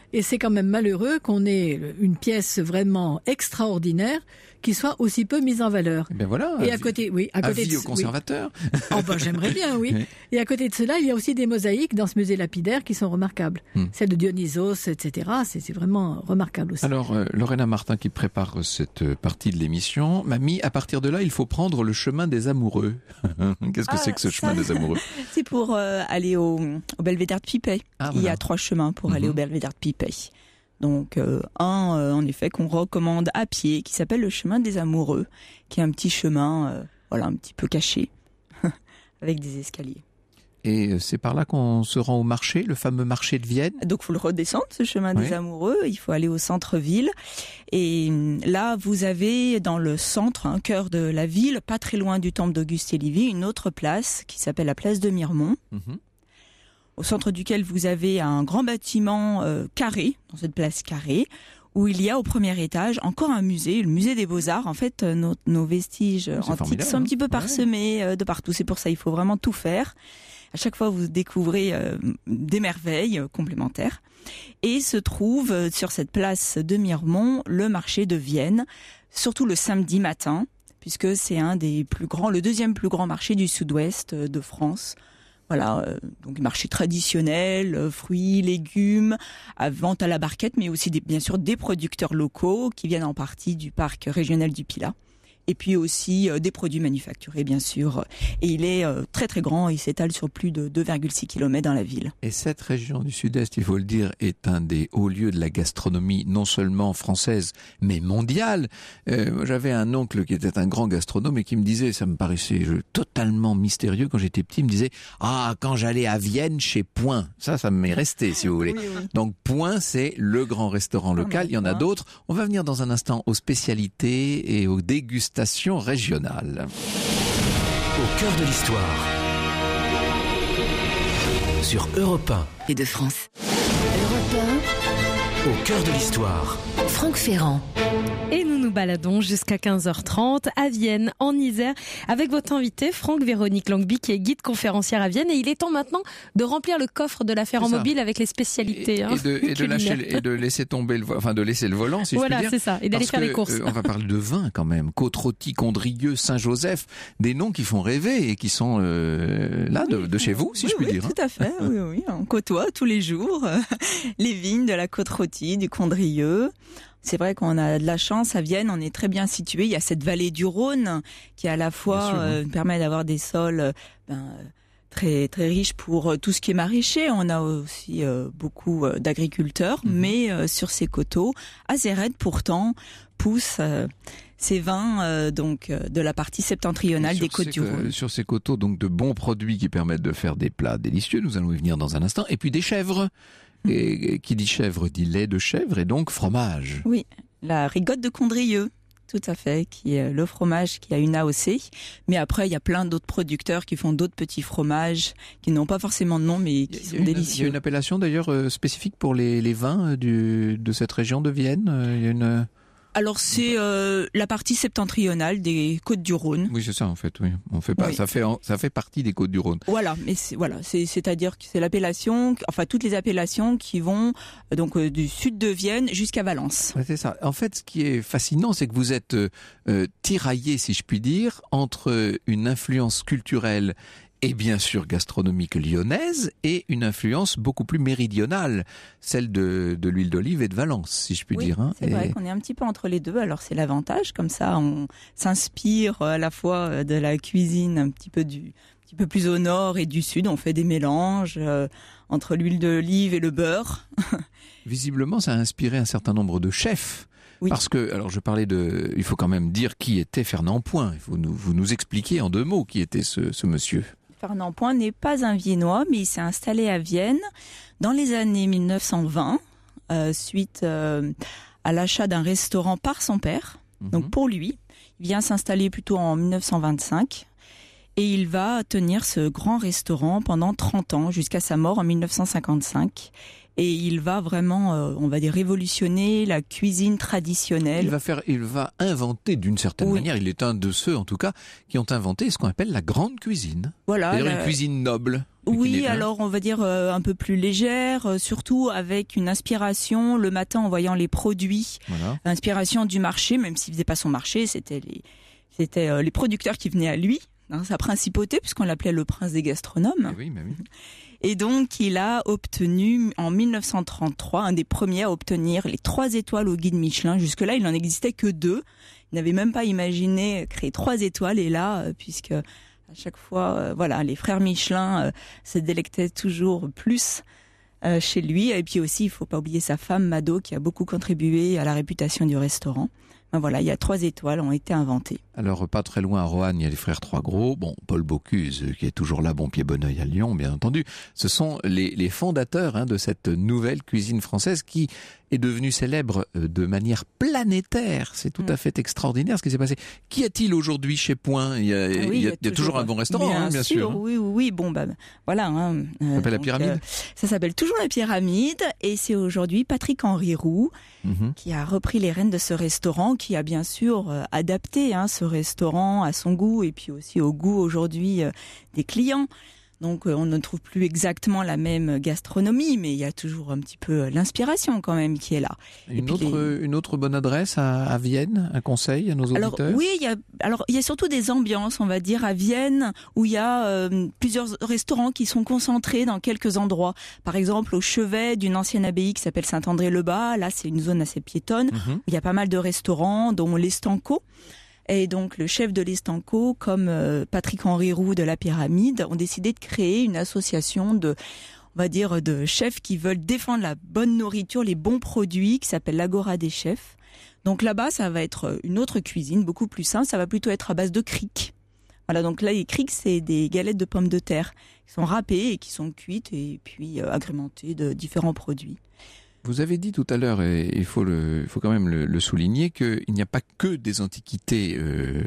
Et c'est quand même malheureux qu'on ait une pièce vraiment extraordinaire qui soit aussi peu mise en valeur. Et bien voilà. Et à côté, oui, à côté avis au conservateur. Oui. Oh ben j'aimerais bien, oui. Et à côté de cela, il y a aussi des mosaïques dans ce musée lapidaire qui sont remarquables. Celle de Dionysos, etc. C'est vraiment remarquable aussi. Alors, Lorena Martin qui prépare cette partie de l'émission m'a mis, à partir de là, il faut prendre le chemin des amoureux. Qu'est-ce que c'est que ce chemin des amoureux? C'est pour aller au belvédère de Pipey. Il y a 3 chemins pour aller au belvédère de Pipey. Donc en effet, qu'on recommande à pied, qui s'appelle le chemin des amoureux, qui est un petit chemin, un petit peu caché, avec des escaliers. Et c'est par là qu'on se rend au marché, le fameux marché de Vienne. Donc, faut le redescendre, ce chemin des amoureux. Il faut aller au centre-ville. Et là, vous avez dans le centre, cœur de la ville, pas très loin du temple d'Auguste et Livy, une autre place qui s'appelle la place de Miremont. Au centre duquel vous avez un grand bâtiment carré, dans cette place carrée, où il y a au premier étage encore un musée, le musée des Beaux-Arts. En fait, nos vestiges antiques sont un petit peu parsemés de partout. C'est pour ça il faut vraiment tout faire. À chaque fois, vous découvrez des merveilles complémentaires. Et se trouve sur cette place de Miremont le marché de Vienne, surtout le samedi matin, puisque c'est un des plus grands, le deuxième plus grand marché du sud-ouest de France. Voilà, donc marché traditionnel, fruits, légumes, à vente à la barquette, mais aussi bien sûr des producteurs locaux qui viennent en partie du parc régional du Pilat. Et puis aussi des produits manufacturés, bien sûr. Et il est très très grand, il s'étale sur plus de 2,6 km dans la ville. Et cette région du Sud-Est, il faut le dire, est un des hauts lieux de la gastronomie, non seulement française, mais mondiale. J'avais un oncle qui était un grand gastronome et qui me disait, ça me paraissait totalement mystérieux quand j'étais petit, il me disait « Ah, quand j'allais à Vienne, chez Point ». Ça m'est resté, si vous voulez. Oui. Donc Point, c'est le grand restaurant local. Il y en a d'autres. On va venir dans un instant aux spécialités et aux dégustations régionale. Au cœur de l'histoire. Sur Europe 1. Et de France. Europe 1. Au cœur de l'histoire. Franck Ferrand. Et nous nous baladons jusqu'à 15h30 à Vienne, en Isère, avec votre invité Franck-Véronique Langby, qui est guide conférencière à Vienne. Et il est temps maintenant de remplir le coffre de la Ferrand-Mobile avec les spécialités. Et de laisser tomber de laisser le volant, si je puis dire. Voilà, c'est ça. Et d'aller faire les courses. On va parler de vin quand même. Côte-Rôtie, Condrieu, Saint-Joseph. Des noms qui font rêver et qui sont là, de chez vous, si je puis dire. Tout à fait. Oui. On côtoie tous les jours les vignes de la Côte-Rôtie, du Condrieu. C'est vrai qu'on a de la chance à Vienne, on est très bien situé. Il y a cette vallée du Rhône qui à la fois permet d'avoir des sols très très riches pour tout ce qui est maraîcher. On a aussi beaucoup d'agriculteurs, mais sur ces coteaux, assez raides pourtant, poussent ces vins de la partie septentrionale des côtes du Rhône. Sur ces coteaux, donc de bons produits qui permettent de faire des plats délicieux. Nous allons y venir dans un instant. Et puis des chèvres. Et qui dit chèvre dit lait de chèvre et donc fromage. Oui, la rigotte de Condrieu, tout à fait, qui est le fromage qui a une AOC. Mais après, il y a plein d'autres producteurs qui font d'autres petits fromages qui n'ont pas forcément de nom, mais qui sont délicieux. Il y a une appellation d'ailleurs spécifique pour les vins de cette région de Vienne. Il y a une... Alors c'est la partie septentrionale des Côtes du Rhône. Oui, c'est ça en fait. Oui, on fait pas. Oui. Ça fait partie des Côtes du Rhône. Voilà, mais c'est-à-dire que c'est l'appellation, enfin toutes les appellations qui vont donc du sud de Vienne jusqu'à Valence. Ouais, c'est ça. En fait, ce qui est fascinant, c'est que vous êtes tiraillé, si je puis dire, entre une influence culturelle et bien sûr gastronomique lyonnaise, et une influence beaucoup plus méridionale, celle de l'huile d'olive et de Valence, si je puis dire. C'est vrai qu'on est un petit peu entre les deux, alors c'est l'avantage, comme ça on s'inspire à la fois de la cuisine un petit peu plus au nord et du sud, on fait des mélanges entre l'huile d'olive et le beurre. Visiblement, ça a inspiré un certain nombre de chefs. Oui. Parce que, alors je parlais il faut quand même dire qui était Fernand Point. Il faut vous nous expliquer en 2 mots qui était ce monsieur. Fernand Point n'est pas un Viennois, mais il s'est installé à Vienne dans les années 1920, suite à l'achat d'un restaurant par son père. Donc pour lui, il vient s'installer plutôt en 1925. Et il va tenir ce grand restaurant pendant 30 ans, jusqu'à sa mort en 1955. Et il va vraiment, on va dire, révolutionner la cuisine traditionnelle. Il va inventer d'une certaine manière, il est un de ceux en tout cas, qui ont inventé ce qu'on appelle la grande cuisine. Voilà. C'est-à-dire une cuisine noble. Oui, alors on va dire un peu plus légère, surtout avec une inspiration le matin en voyant les produits, inspiration du marché, même s'il faisait pas son marché, c'était les producteurs qui venaient à lui, dans sa principauté, puisqu'on l'appelait le prince des gastronomes. Oui. Et donc, il a obtenu, en 1933, un des premiers à obtenir les 3 étoiles au guide Michelin. Jusque-là, il n'en existait que 2. Il n'avait même pas imaginé créer 3 étoiles. Et là, puisque à chaque fois, les frères Michelin se délectaient toujours plus chez lui. Et puis aussi, il faut pas oublier sa femme, Mado, qui a beaucoup contribué à la réputation du restaurant. Il y a 3 étoiles ont été inventées. Alors, pas très loin à Roanne, il y a les frères Trois Gros. Bon, Paul Bocuse, qui est toujours là, bon pied, bon oeil à Lyon, bien entendu. Ce sont les fondateurs de cette nouvelle cuisine française qui est devenue célèbre de manière planétaire. C'est tout à fait extraordinaire ce qui s'est passé. Qu'y a-t-il aujourd'hui chez Point? Il y a toujours un bon restaurant, bien sûr. Oui. Bon, voilà. Ça s'appelle la Pyramide. Ça s'appelle toujours la Pyramide, et c'est aujourd'hui Patrick-Henri Roux qui a repris les rênes de ce restaurant, qui a bien sûr adapté ce restaurant à son goût et puis aussi au goût aujourd'hui des clients. Donc on ne trouve plus exactement la même gastronomie, mais il y a toujours un petit peu l'inspiration quand même qui est là. Une autre bonne adresse à Vienne, un conseil à nos auditeurs? Il y a surtout des ambiances, on va dire, à Vienne, où il y a plusieurs restaurants qui sont concentrés dans quelques endroits. Par exemple, au chevet d'une ancienne abbaye qui s'appelle Saint-André-le-Bas, là c'est une zone assez piétonne, où il y a pas mal de restaurants, dont l'Estanco. Et donc le chef de l'Estanco, comme Patrick-Henri Roux de la Pyramide, ont décidé de créer une association de chefs qui veulent défendre la bonne nourriture, les bons produits, qui s'appelle l'Agora des chefs. Donc là-bas, ça va être une autre cuisine, beaucoup plus simple, ça va plutôt être à base de crics. Voilà, donc là, les crics, c'est des galettes de pommes de terre qui sont râpées et qui sont cuites et puis agrémentées de différents produits. Vous avez dit tout à l'heure, et il faut quand même le souligner, qu'il n'y a pas que des antiquités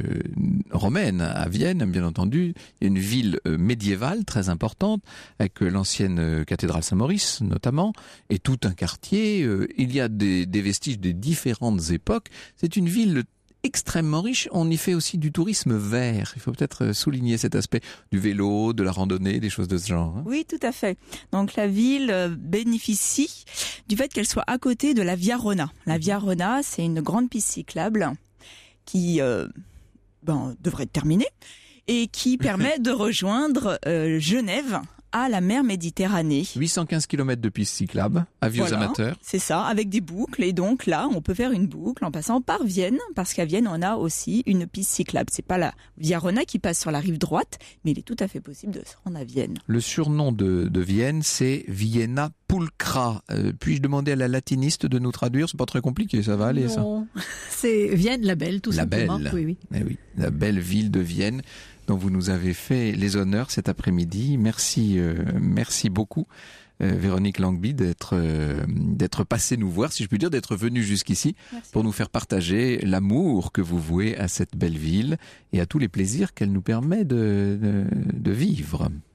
romaines à Vienne, bien entendu. Il y a une ville médiévale très importante, avec l'ancienne cathédrale Saint-Maurice notamment, et tout un quartier. Il y a des vestiges des différentes époques. C'est une ville extrêmement riche. On y fait aussi du tourisme vert. Il faut peut-être souligner cet aspect du vélo, de la randonnée, des choses de ce genre. Oui, tout à fait. Donc la ville bénéficie du fait qu'elle soit à côté de la Via Rona. La Via Rona, c'est une grande piste cyclable qui devrait être terminée et qui permet de rejoindre Genève à la mer Méditerranée. 815 km de piste cyclable, avis aux amateurs. C'est ça, avec des boucles. Et donc là, on peut faire une boucle en passant par Vienne, parce qu'à Vienne, on a aussi une piste cyclable. C'est pas la Via Rona qui passe sur la rive droite, mais il est tout à fait possible de se rendre à Vienne. Le surnom de Vienne, c'est Vienna Pulchra. Puis-je demander à la latiniste de nous traduire? C'est pas très compliqué, ça va aller, ça? Non, c'est Vienne la Belle, tout simplement. La Belle, oui. Eh oui, la belle ville de Vienne, dont vous nous avez fait les honneurs cet après-midi. Merci beaucoup, Véronique Langby, d'être passée nous voir, si je puis dire, d'être venue jusqu'ici. Merci. Pour nous faire partager l'amour que vous vouez à cette belle ville et à tous les plaisirs qu'elle nous permet de vivre.